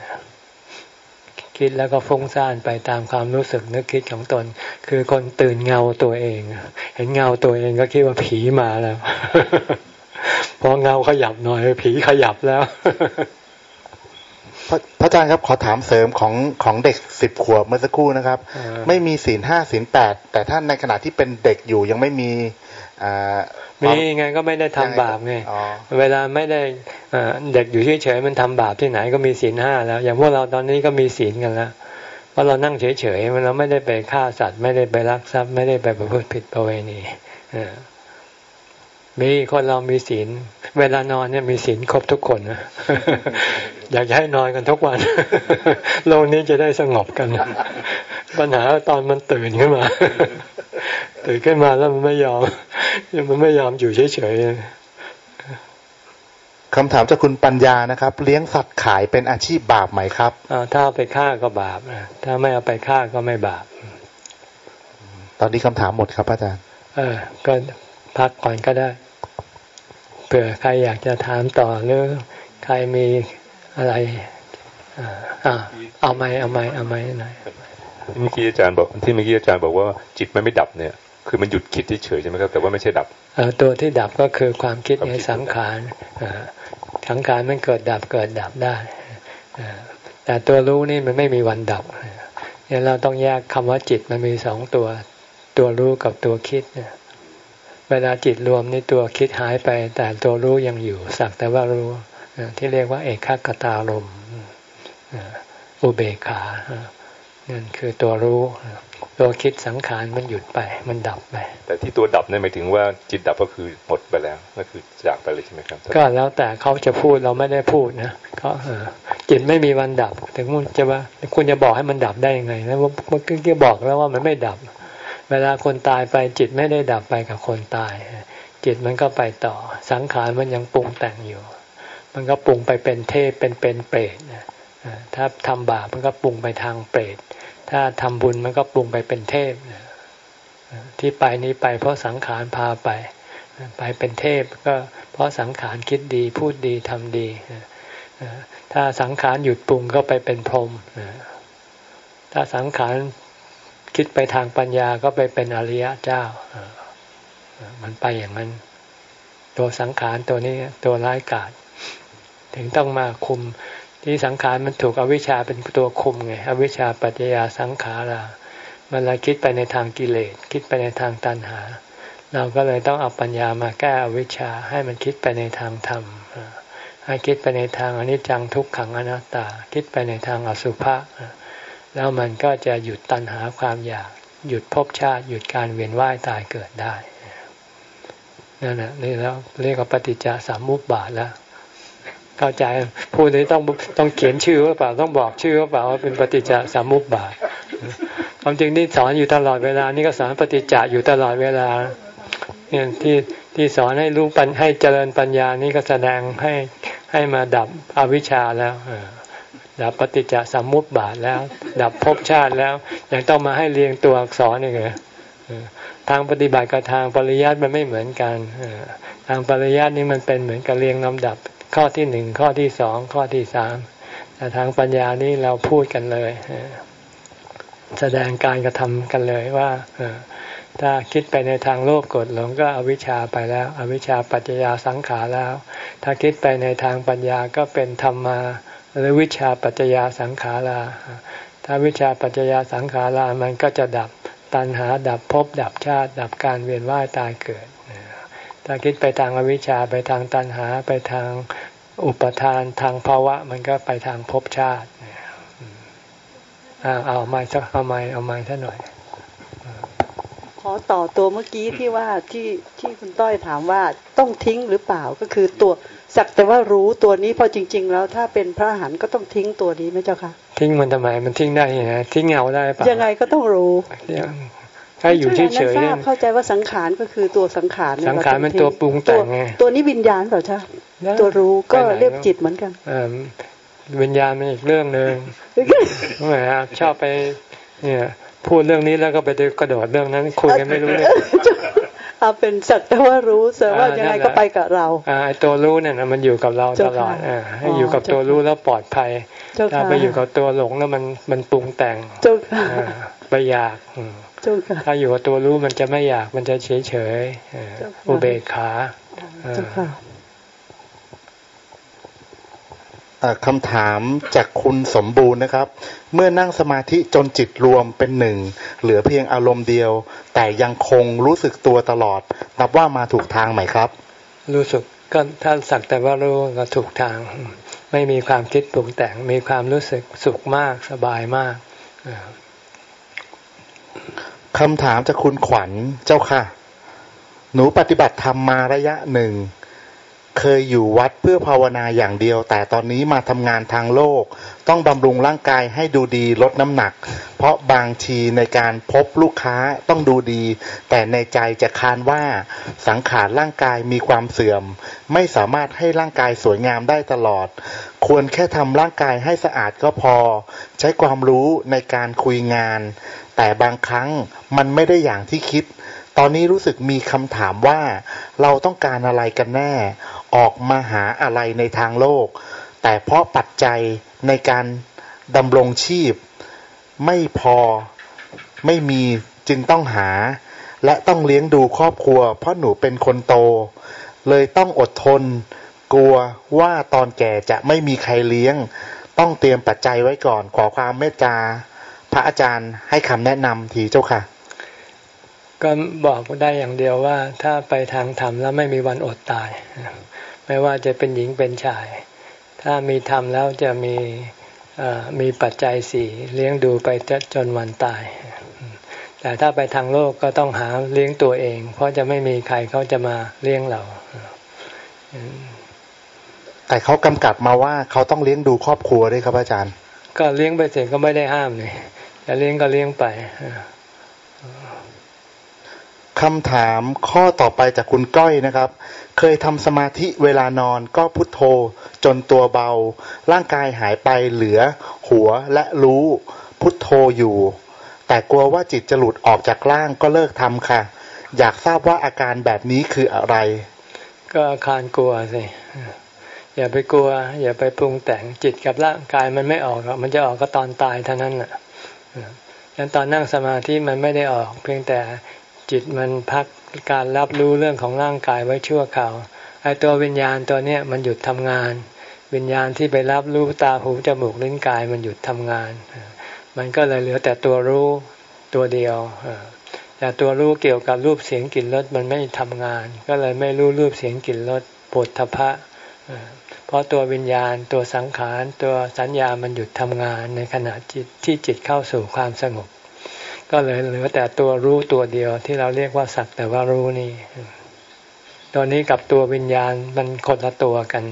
คิดแล้วก็ฟุ้งซ่านไปตามความรู้สึกนึกคิดของตนคือคนตื่นเงาตัวเองเห็นเงาตัวเองก็คิดว่าผีมาแล้วพอเงาขยับหน่อยผีขยับแล้ว
พระอาจารย์ครับขอถามเสริมของของเด็กสิบขวบเมื่อสักครู่นะครับไม่มีศีลห้าศีลแปดแต่ท่านในขณะที่เป็นเด็กอยู่ยังไม่มี
มีไงก็ไม่ได้ทำบาปไงเวลาไม่ได้เด็กอยู่เฉยๆมันทำบาปที่ไหนก็มีศีลห้าแล้วอย่างพวกเราตอนนี้ก็มีศีลกันแล้วเพราะเรานั่งเฉยๆเราไม่ได้ไปฆ่าสัตว์ไม่ได้ไปลักทรัพย์ไม่ได้ไปประพฤติผิดประเวณีมีคนเรามีศีลเวลานอนเนี่ยมีศีลครบทุกคนนะอยากให้นอนกันทุกวันโลกนี้จะได้สงบกันปัญหาตอนมันตื่นขึ้นมาตื่นขึ้นมาแล้วมันไม่ยอมมันไม่ยอมอยู่เฉยๆ
คำถามจากคุณปัญญานะครับเลี้ยงสัตว์ขายเป็นอาชีพบาปไหมครับ
ถ้าเอาไปฆ่าก็บาปถ้าไม่เอาไปฆ่าก็ไม่บาป
ตอนนี้คำถามหมดครับอาจารย์
เออก็พักก่อนก็ได้เผื่อใครอยากจะถามต่อหรือใครมีอะไรอ่าเอาไหมเอาไหมเอาไหมหน่อย
เมื่อกี้อาจารย์บอกที่เมื่อกี้อาจารย์บอกว่าจิตมันไม่ดับเนี่ยคือมันหยุดคิดเฉยๆใช่ไหมครับแต่ว่าไม่ใช่ดับ
ตัวที่ดับก็คือความคิดในสังขารสังขารมันเกิดดับเกิดดับได้แต่ตัวรู้นี่มันไม่มีวันดับเนี่ยเราต้องแยกคำว่าจิตมันมีสองตัวตัวรู้กับตัวคิดเนี่ยเวลาจิตรวมนี่ตัวคิดหายไปแต่ตัวรู้ยังอยู่สักแต่ว่ารู้ที่เรียกว่าเอกขตารมณ์อุเบกขานั่นคือตัวรู้ตัวคิดสังขารมันหยุดไปมันดับไป
แต่ที่ตัวดับเนี่ยหมายถึงว่าจิตดับก็คือหมดไปแล้วก็คือจากไปเลยใช่ไหมครับ
ก็แล้วแต่เขาจะพูดเราไม่ได้พูดนะก็จิตไม่มีวันดับถึงคุณจะว่าคุณจะบอกให้มันดับได้ยังไงนะเมื่อกี้บอกแล้วว่ามันไม่ดับเวลาคนตายไปจิตไม่ได้ดับไปกับคนตายจิตมันก็ไปต่อสังขารมันยังปรุงแต่งอยู่มันก็ปรุงไปเป็นเทพเป็นเป็นเปรตถ้าทำบาปมันก็ปรุงไปทางเปรตถ้าทำบุญมันก็ปรุงไปเป็นเทพที่ไปนี้ไปเพราะสังขารพาไปไปเป็นเทพก็เพราะสังขารคิดดีพูดดีทำดีถ้าสังขารหยุดปรุงก็ไปเป็นพรหมถ้าสังขารคิดไปทางปัญญาก็ไปเป็นอริยเจ้ามันไปอย่างนั้นตัวสังขารตัวนี้ตัวร้ายกาจถึงต้องมาคุมที่สังขารมันถูกอวิชชาเป็นตัวคุมไงอวิชชาปัจจยาสังขารามันเลยคิดไปในทางกิเลสคิดไปในทางตัณหาเราก็เลยต้องเอาปัญญามาแก้อวิชชาให้มันคิดไปในทางธรรมให้คิดไปในทางอนิจจังทุกขังอนัตตาคิดไปในทางอสุภะแล้วมันก็จะหยุดตัณหาความอยากหยุดภพชาติหยุดการเวียนว่ายตายเกิดได้นั่นแหละนี่แล้วเรียกว่าปฏิจจสมุปบาทแล้วเข้าใจผู้นี้ต้องต้องเขียนชื่อหรือเปล่าต้องบอกชื่อหรือเปล่าว่าเป็นปฏิจจสมุปบาทความจริงนี่สอนอยู่ตลอดเวลานี่ก็สอนปฏิจจอยู่ตลอดเวลาเนี่ยที่ที่สอนให้รู้ปัญให้เจริญปัญญานี่ก็แสดงให้ให้มาดับอวิชชาแล้วดับปฏิจจสมุปบาทแล้วดับภพชาติแล้วยังต้องมาให้เรียงตัวอักษรอีกเหรอทางปฏิบัติกับทางปริยัติมันไม่เหมือนกันทางปริยัตินี่มันเป็นเหมือนกับเรียงลำดับข้อที่หนึ่งข้อที่สองข้อที่สามแต่ทางปัญญานี่เราพูดกันเลยแสดงการกระทำกันเลยว่าถ้าคิดไปในทางโลภโกรธหลงก็อวิชชาไปแล้วอวิชชาปัจจยาสังขารแล้วถ้าคิดไปในทางปัญญาก็เป็นธรรมาหรือวิชาปัจจยาสังขาราถ้าวิชาปัจจยาสังขารามันก็จะดับตัณหาดับภพดับชาติดับการเวียนว่ายตายเกิดถ้าคิดไปทางอวิชชาไปทางตัณหาไปทางอุปทานทางภาวะมันก็ไปทางภพชาติเอาเอาไม้สักเอาไม้เอาไม้สักหน่อย
ขอต่อตัวเมื่อกี้ที่ว่าที่ที่คุณต้อยถามว่าต้องทิ้งหรือเปล่าก็คือตัวสักแต่ว่ารู้ตัวนี้พอจริงๆแล้วถ้าเป็นพระอรหันต์ก็ต้องทิ้งตัวนี้ไหมเจ้าค่ะ
ทิ้งมันทำไมมันทิ้งได้ยังไงทิ้งเงาได้ป่ะ
ยังไงก็ต้องรู้
ถ้าอยู่เฉยๆเนี่ย
เข้าใจว่าสังขารก็คือตัวสังขาร
สังขารมันตัวปรุงแต่งไง
ตัวนี้วิญญาณเปล่าจ๊ะตัวรู้ก็เรียกจิตเหมือนกัน
วิญญาณมันอีกเรื่องนึงทำไมครับชอบไปเนี่ยพูดเรื่องนี้แล้วก็ไปกระโดดเรื่องนั้นคุยกันไม่รู้เรื่อง
เอาเป็นสักแต่ว่ารู้แต่ว่ายังไงก็ไปกับเรา
ไอ้ตัวรู้เนี่ยมันอยู่กับเราตลอดให้อยู่กับตัวรู้แล้วปลอดภัยถ้าไปอยู่กับตัวหลงแล้วมันมันปรุงแต่งไปอยากถ้าอยู่กับตัวรู้มันจะไม่อยากมันจะเฉยเฉยอุเบกขา
คำถามจากคุณสมบูรณ์นะครับเมื่อนั่งสมาธิจนจิตรวมเป็นหนึ่งเหลือเพียงอารมณ์เดียวแต่ยังคงรู้สึกตัวตลอดนับว่ามาถูกทางไหมครับ
รู้สึกก็ถ้าสักแต่ว่ารู้ก็ถูกทางไม่มีความคิดปรุงแต่งมีความรู้สึกสุขมากสบายมาก
คำถามจากคุณขวัญเจ้าค่ะหนูปฏิบัติธรรมมาระยะหนึ่งเคยอยู่วัดเพื่อภาวนาอย่างเดียวแต่ตอนนี้มาทำงานทางโลกต้องบำรุงร่างกายให้ดูดีลดน้ำหนักเพราะบางทีในการพบลูกค้าต้องดูดีแต่ในใจจะค้านว่าสังขารร่างกายมีความเสื่อมไม่สามารถให้ร่างกายสวยงามได้ตลอดควรแค่ทำร่างกายให้สะอาดก็พอใช้ความรู้ในการคุยงานแต่บางครั้งมันไม่ได้อย่างที่คิดตอนนี้รู้สึกมีคำถามว่าเราต้องการอะไรกันแน่ออกมาหาอะไรในทางโลกแต่เพราะปัจจัยในการดำรงชีพไม่พอไม่มีจึงต้องหาและต้องเลี้ยงดูครอบครัวเพราะหนูเป็นคนโตเลยต้องอดทนกลัวว่าตอนแก่จะไม่มีใครเลี้ยงต้องเตรียมปัจจัยไว้ก่อนขอความเมตตาพระอาจารย์ให้คำแนะนำทีเจ้าค่ะ
ก็บอกได้อย่างเดียวว่าถ้าไปทางธรรมแล้วไม่มีวันอดตายไม่ว่าจะเป็นหญิงเป็นชายถ้ามีธรรมแล้วจะมีมีปัจจัยสี่เลี้ยงดูไปจนวันตายแต่ถ้าไปทางโลกก็ต้องหาเลี้ยงตัวเองเพราะจะไม่มีใครเขาจะมาเลี้ยงเรา
แต่เขากำกับมาว่าเขาต้องเลี้ยงดูครอบครัวด้วยครับอาจารย์
ก็เลี้ยงไปเสร็จก็ไม่ได้ห้ามเลยจะเลี้ยงก็เลี้ยงไป
คำถามข้อต่อไปจากคุณก้อยนะครับเคยทำสมาธิเวลานอนก็พุทโธจนตัวเบาร่างกายหายไปเหลือหัวและรู้พุทโธอยู่แต่กลัวว่าจิตจะหลุดออกจากร่างก็เลิกทำค่ะอยากทราบว่าอาการแบบนี้คืออะไร
ก็อาการกลัวสิอย่าไปกลัวอย่าไปปรุงแต่งจิตกับร่างกายมันไม่ออกหรอกมันจะออกก็ตอนตายเท่านั้นแหละงั้นตอนนั่งสมาธิมันไม่ได้ออกเพียงแต่จิตมันพักการรับรู้เรื่องของร่างกายไว้ชั่วคราวไอ้ตัววิญญาณตัวเนี้ยมันหยุดทำงานวิญญาณที่ไปรับรู้ตาหูจมูกลิ้นกายมันหยุดทำงานมันก็เลยเหลือแต่ตัวรู้ตัวเดียวแต่ตัวรู้เกี่ยวกับรูปเสียงกลิ่นรสมันไม่ทำงานก็เลยไม่รู้รูปเสียงกลิ่นรสโผฏฐัพพะเพราะตัววิญญาณตัวสังขารตัวสัญญามันหยุดทำงานในขณะจิตที่จิตเข้าสู่ความสงบก็เลยเหลือแต่ตัวรู้ตัวเดียวที่เราเรียกว่าสักแต่ว่ารู้นี่ตัวนี้กับตัววิญญาณมันคนละตัวกัน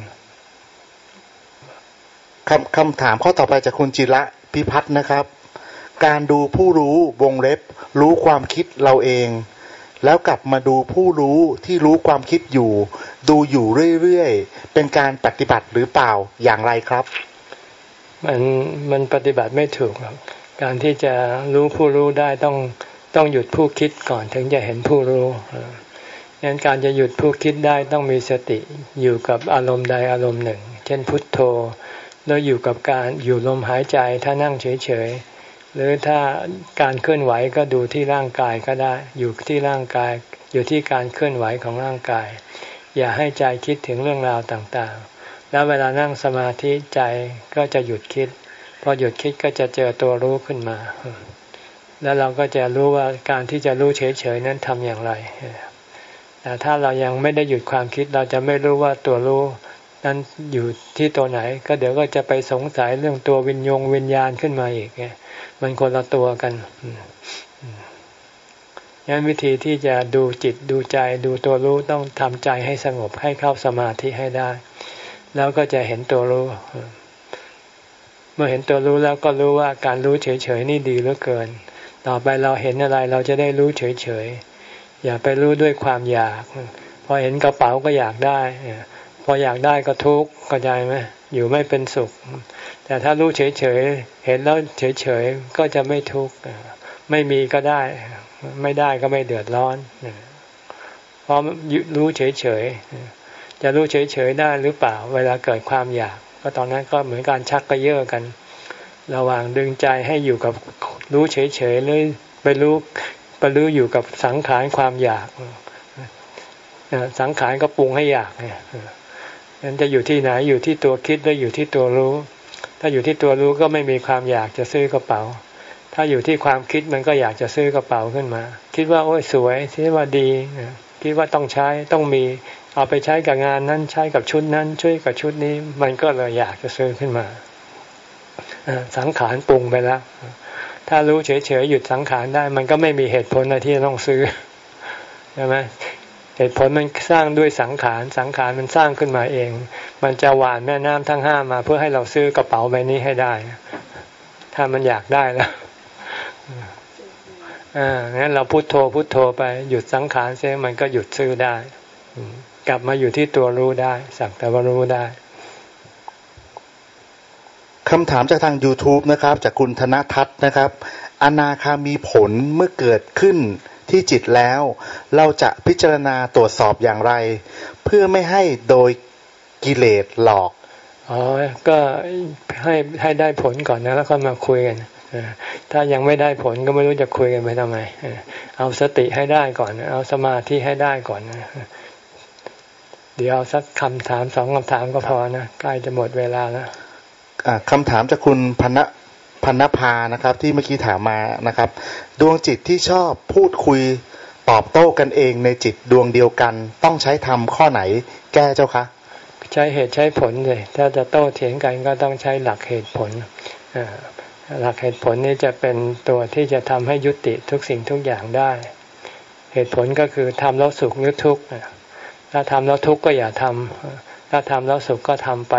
คำคำถามข้อต่อไปจากคุณจิระพิพัฒน์นะครับการดูผู้รู้วงเล็บรู้ความคิดเราเองแล้วกลับมาดูผู้รู้ที่รู้ความคิดอยู่ดูอยู่เรื่อยๆเป็นการปฏิบัติหรือเปล่าอย่างไรครับ
มันมันปฏิบัติไม่ถูกหรอกการที่จะรู้ผู้รู้ได้ต้องต้องหยุดผู้คิดก่อนถึงจะเห็นผู้รู้งั้นการจะหยุดผู้คิดได้ต้องมีสติอยู่กับอารมณ์ใดอารมณ์หนึ่งเช่นพุทโธแล้วอยู่กับการอยู่ลมหายใจถ้านั่งเฉยๆหรือถ้าการเคลื่อนไหวก็ดูที่ร่างกายก็ได้อยู่ที่ร่างกายอยู่ที่การเคลื่อนไหวของร่างกายอย่าให้ใจคิดถึงเรื่องราวต่างๆแล้วเวลานั่งสมาธิใจก็จะหยุดคิดพอหยุดคิดก็จะเจอตัวรู้ขึ้นมาแล้วเราก็จะรู้ว่าการที่จะรู้เฉยๆนั้นทำอย่างไรแต่ถ้าเรายังไม่ได้หยุดความคิดเราจะไม่รู้ว่าตัวรู้นั้นอยู่ที่ตัวไหนก็เดี๋ยวก็จะไปสงสัยเรื่องตัววิญญงวิญญาณขึ้นมาอีกไงมันคนละตัวกันงั้นวิธีที่จะดูจิตดูใจดูตัวรู้ต้องทำใจให้สงบให้เข้าสมาธิให้ได้แล้วก็จะเห็นตัวรู้เมื่อเห็นตัวรู้แล้วก็รู้ว่าการรู้เฉยๆนี่ดีเหลือเกินต่อไปเราเห็นอะไรเราจะได้รู้เฉยๆอย่าไปรู้ด้วยความอยากพอเห็นกระเป๋าก็อยากได้พออยากได้ก็ทุกข์เข้าใจไหมอยู่ไม่เป็นสุขแต่ถ้ารู้เฉยๆเห็นแล้วเฉยๆก็จะไม่ทุกข์ไม่มีก็ได้ไม่ได้ก็ไม่เดือดร้อนเพราะรู้เฉยๆจะรู้เฉยๆได้หรือเปล่าเวลาเกิดความอยากก็ตอนนั้นก็เหมือนการชักกระเยาะกันระหว่างดึงใจให้อยู่กับรู้เฉยๆเลยไปรู้ไปรู้อยู่กับสังขารความอยากสังขารก็ปรุงให้อยากเนี่ยนั้นจะอยู่ที่ไหนอยู่ที่ตัวคิดหรืออยู่ที่ตัวรู้ถ้าอยู่ที่ตัวรู้ก็ไม่มีความอยากจะซื้อกระเป๋าถ้าอยู่ที่ความคิดมันก็อยากจะซื้อกระเป๋าขึ้นมาคิดว่าโอ้ยสวยคิดว่าดีคิดว่าต้องใช้ต้องมีเอาไปใช้กับงานนั้นใช้กับชุดนั้นช่วยกับชุดนี้มันก็เลยอยากจะซื้อขึ้นมาสังขารปรุงไปแล้วถ้ารู้เฉยๆหยุดสังขารได้มันก็ไม่มีเหตุผลอะไรที่จะต้องซื้อใช่ไหมเหตุผลมันสร้างด้วยสังขารสังขารมันสร้างขึ้นมาเองมันจะหว่านแม่น้ำทั้งห้ามาเพื่อให้เราซื้อกระเป๋าใบนี้ให้ได้ถ้ามันอยากได้แล้วอ่างั้นเราพุทโธพุทโธไปหยุดสังขารเสียมันก็หยุดซื้อได้กลับมาอยู่ที่ตัวรู้ได้สักแต่ว่ารู้ได้
คำถามจากทาง YouTube นะครับจากคุณธนทัศน์นะครับอนาคามีผลเมื่อเกิดขึ้นที่จิตแล้วเราจะพิจารณาตรวจสอบอย่างไรเพื่อไม่ให้โดยกิเลสหลอก
อ๋อก็ให้ให้ได้ผลก่อนนะแล้วก็มาคุยกันถ้ายังไม่ได้ผลก็ไม่รู้จะคุยกันไปทำไมเอาสติให้ได้ก่อนเอาสมาธิให้ได้ก่อนเดี๋ยวเอาสักคำถามสองคำถามก็พอนะใกล้จะหมดเวลาแล้ว
คำถามจากคุณพนพันนภานะครับที่เมื่อกี้ถามมานะครับดวงจิตที่ชอบพูดคุยตอบโต้กันเองในจิตดวงเดียวกันต้องใช้ธรรมข้อไหนแก้เจ้าคะ
ใช้เหตุใช้ผลเลยถ้าจะโต้เถียงกันก็ต้องใช้หลักเหตุผลหลักเหตุผลนี้จะเป็นตัวที่จะทำให้ยุติทุกสิ่งทุกอย่างได้เหตุผลก็คือทำแล้วสุขหรือทุกข์ถ้าทำแล้วทุกข์ก็อย่าทำถ้าทำแล้วสุขก็ทำไป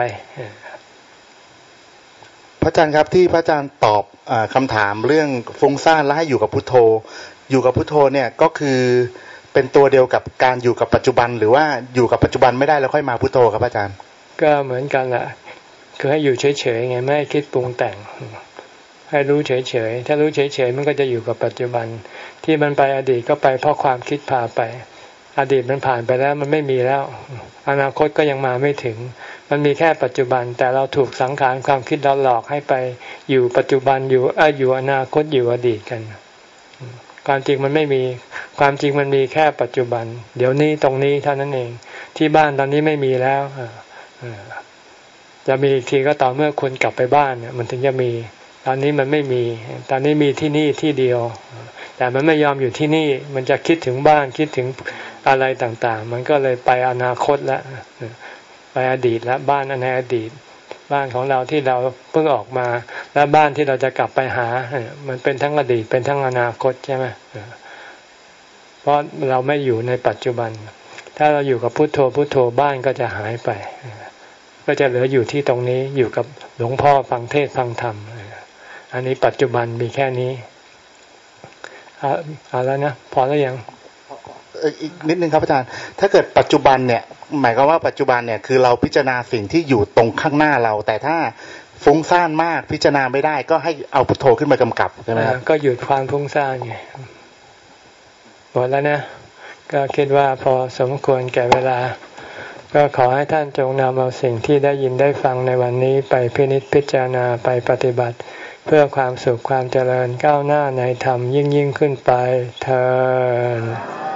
พระอาจารย์ครับที่พระอาจารย์ตอบคำถามเรื่องฟุ้งซ่านและให้อยู่กับพุทโธอยู่กับพุทโธเนี่ยก็คือเป็นตัวเดียวกับการอยู่กับปัจจุบันหรือว่าอยู่กับปัจจุบันไม่ได้แล้วค่อยมาพุทโธครับอาจารย์
ก็เหมือนกันแหละคือให้อยู่เฉยๆไงไม่ให้คิดปรุงแต่งให้รู้เฉยๆถ้ารู้เฉยๆมันก็จะอยู่กับปัจจุบันที่มันไปอดีตก็ไปเพราะความคิดพาไปอดีตมันผ่านไปแล้วมันไม่มีแล้วอนาคตก็ยังมาไม่ถึงมันมีแค่ปัจจุบันแต่เราถูกสังขารความคิดเราหลอกให้ไปอยู่ปัจจุบันอยู่เอออยู่อนาคตอยู่อดีตกันความจริงมันไม่มีความจริงมันมีแค่ปัจจุบันเดี๋ยวนี้ตรงนี้เท่านั้นเองที่บ้านตอนนี้ไม่มีแล้วจะมีอีกทีก็ต่อเมื่อคุณกลับไปบ้านเนี่ยมันถึงจะมีตอนนี้มันไม่มีตอนนี้มีที่นี่ที่เดียวแต่มันไม่ยอมอยู่ที่นี่มันจะคิดถึงบ้านคิดถึงอะไรต่างๆมันก็เลยไปอนาคตแล้วไปอดีตแล้วบ้านในอดีตบ้านของเราที่เราเพิ่งออกมาและบ้านที่เราจะกลับไปหามันเป็นทั้งอดีตเป็นทั้งอนาคตใช่ไหมเพราะเราไม่อยู่ในปัจจุบันถ้าเราอยู่กับพุทโธพุทโธบ้านก็จะหายไปก็จะเหลืออยู่ที่ตรงนี้อยู่กับหลวงพ่อฟังเทศน์ฟังธรรมอันนี้ปัจจุบันมีแค่นี้เอาแล้วนะพอแล้วยัง
อีกนิดนึงครับอาจารย์ถ้าเกิดปัจจุบันเนี่ยหมายความว่าปัจจุบันเนี่ยคือเราพิจารณาสิ่งที่อยู่ตรงข้างหน้าเราแต่ถ้าฟุ้งซ่านมากพิจารณาไม่ได้ก็ให้เอาพุทโธขึ้นมากำกับใช่ไหมครับ
ก็หยุดความฟุ้งซ่านไงหมดแล้วนะก็คิดว่าพอสมควรแก่เวลาก็ขอให้ท่านจงนำเอาสิ่งที่ได้ยินได้ฟังในวันนี้ไปพินิจพิจารณาไปปฏิบัติเพื่อความสุขความเจริญก้าวหน้าในธรรมยิ่งยิ่งขึ้นไปเทอญ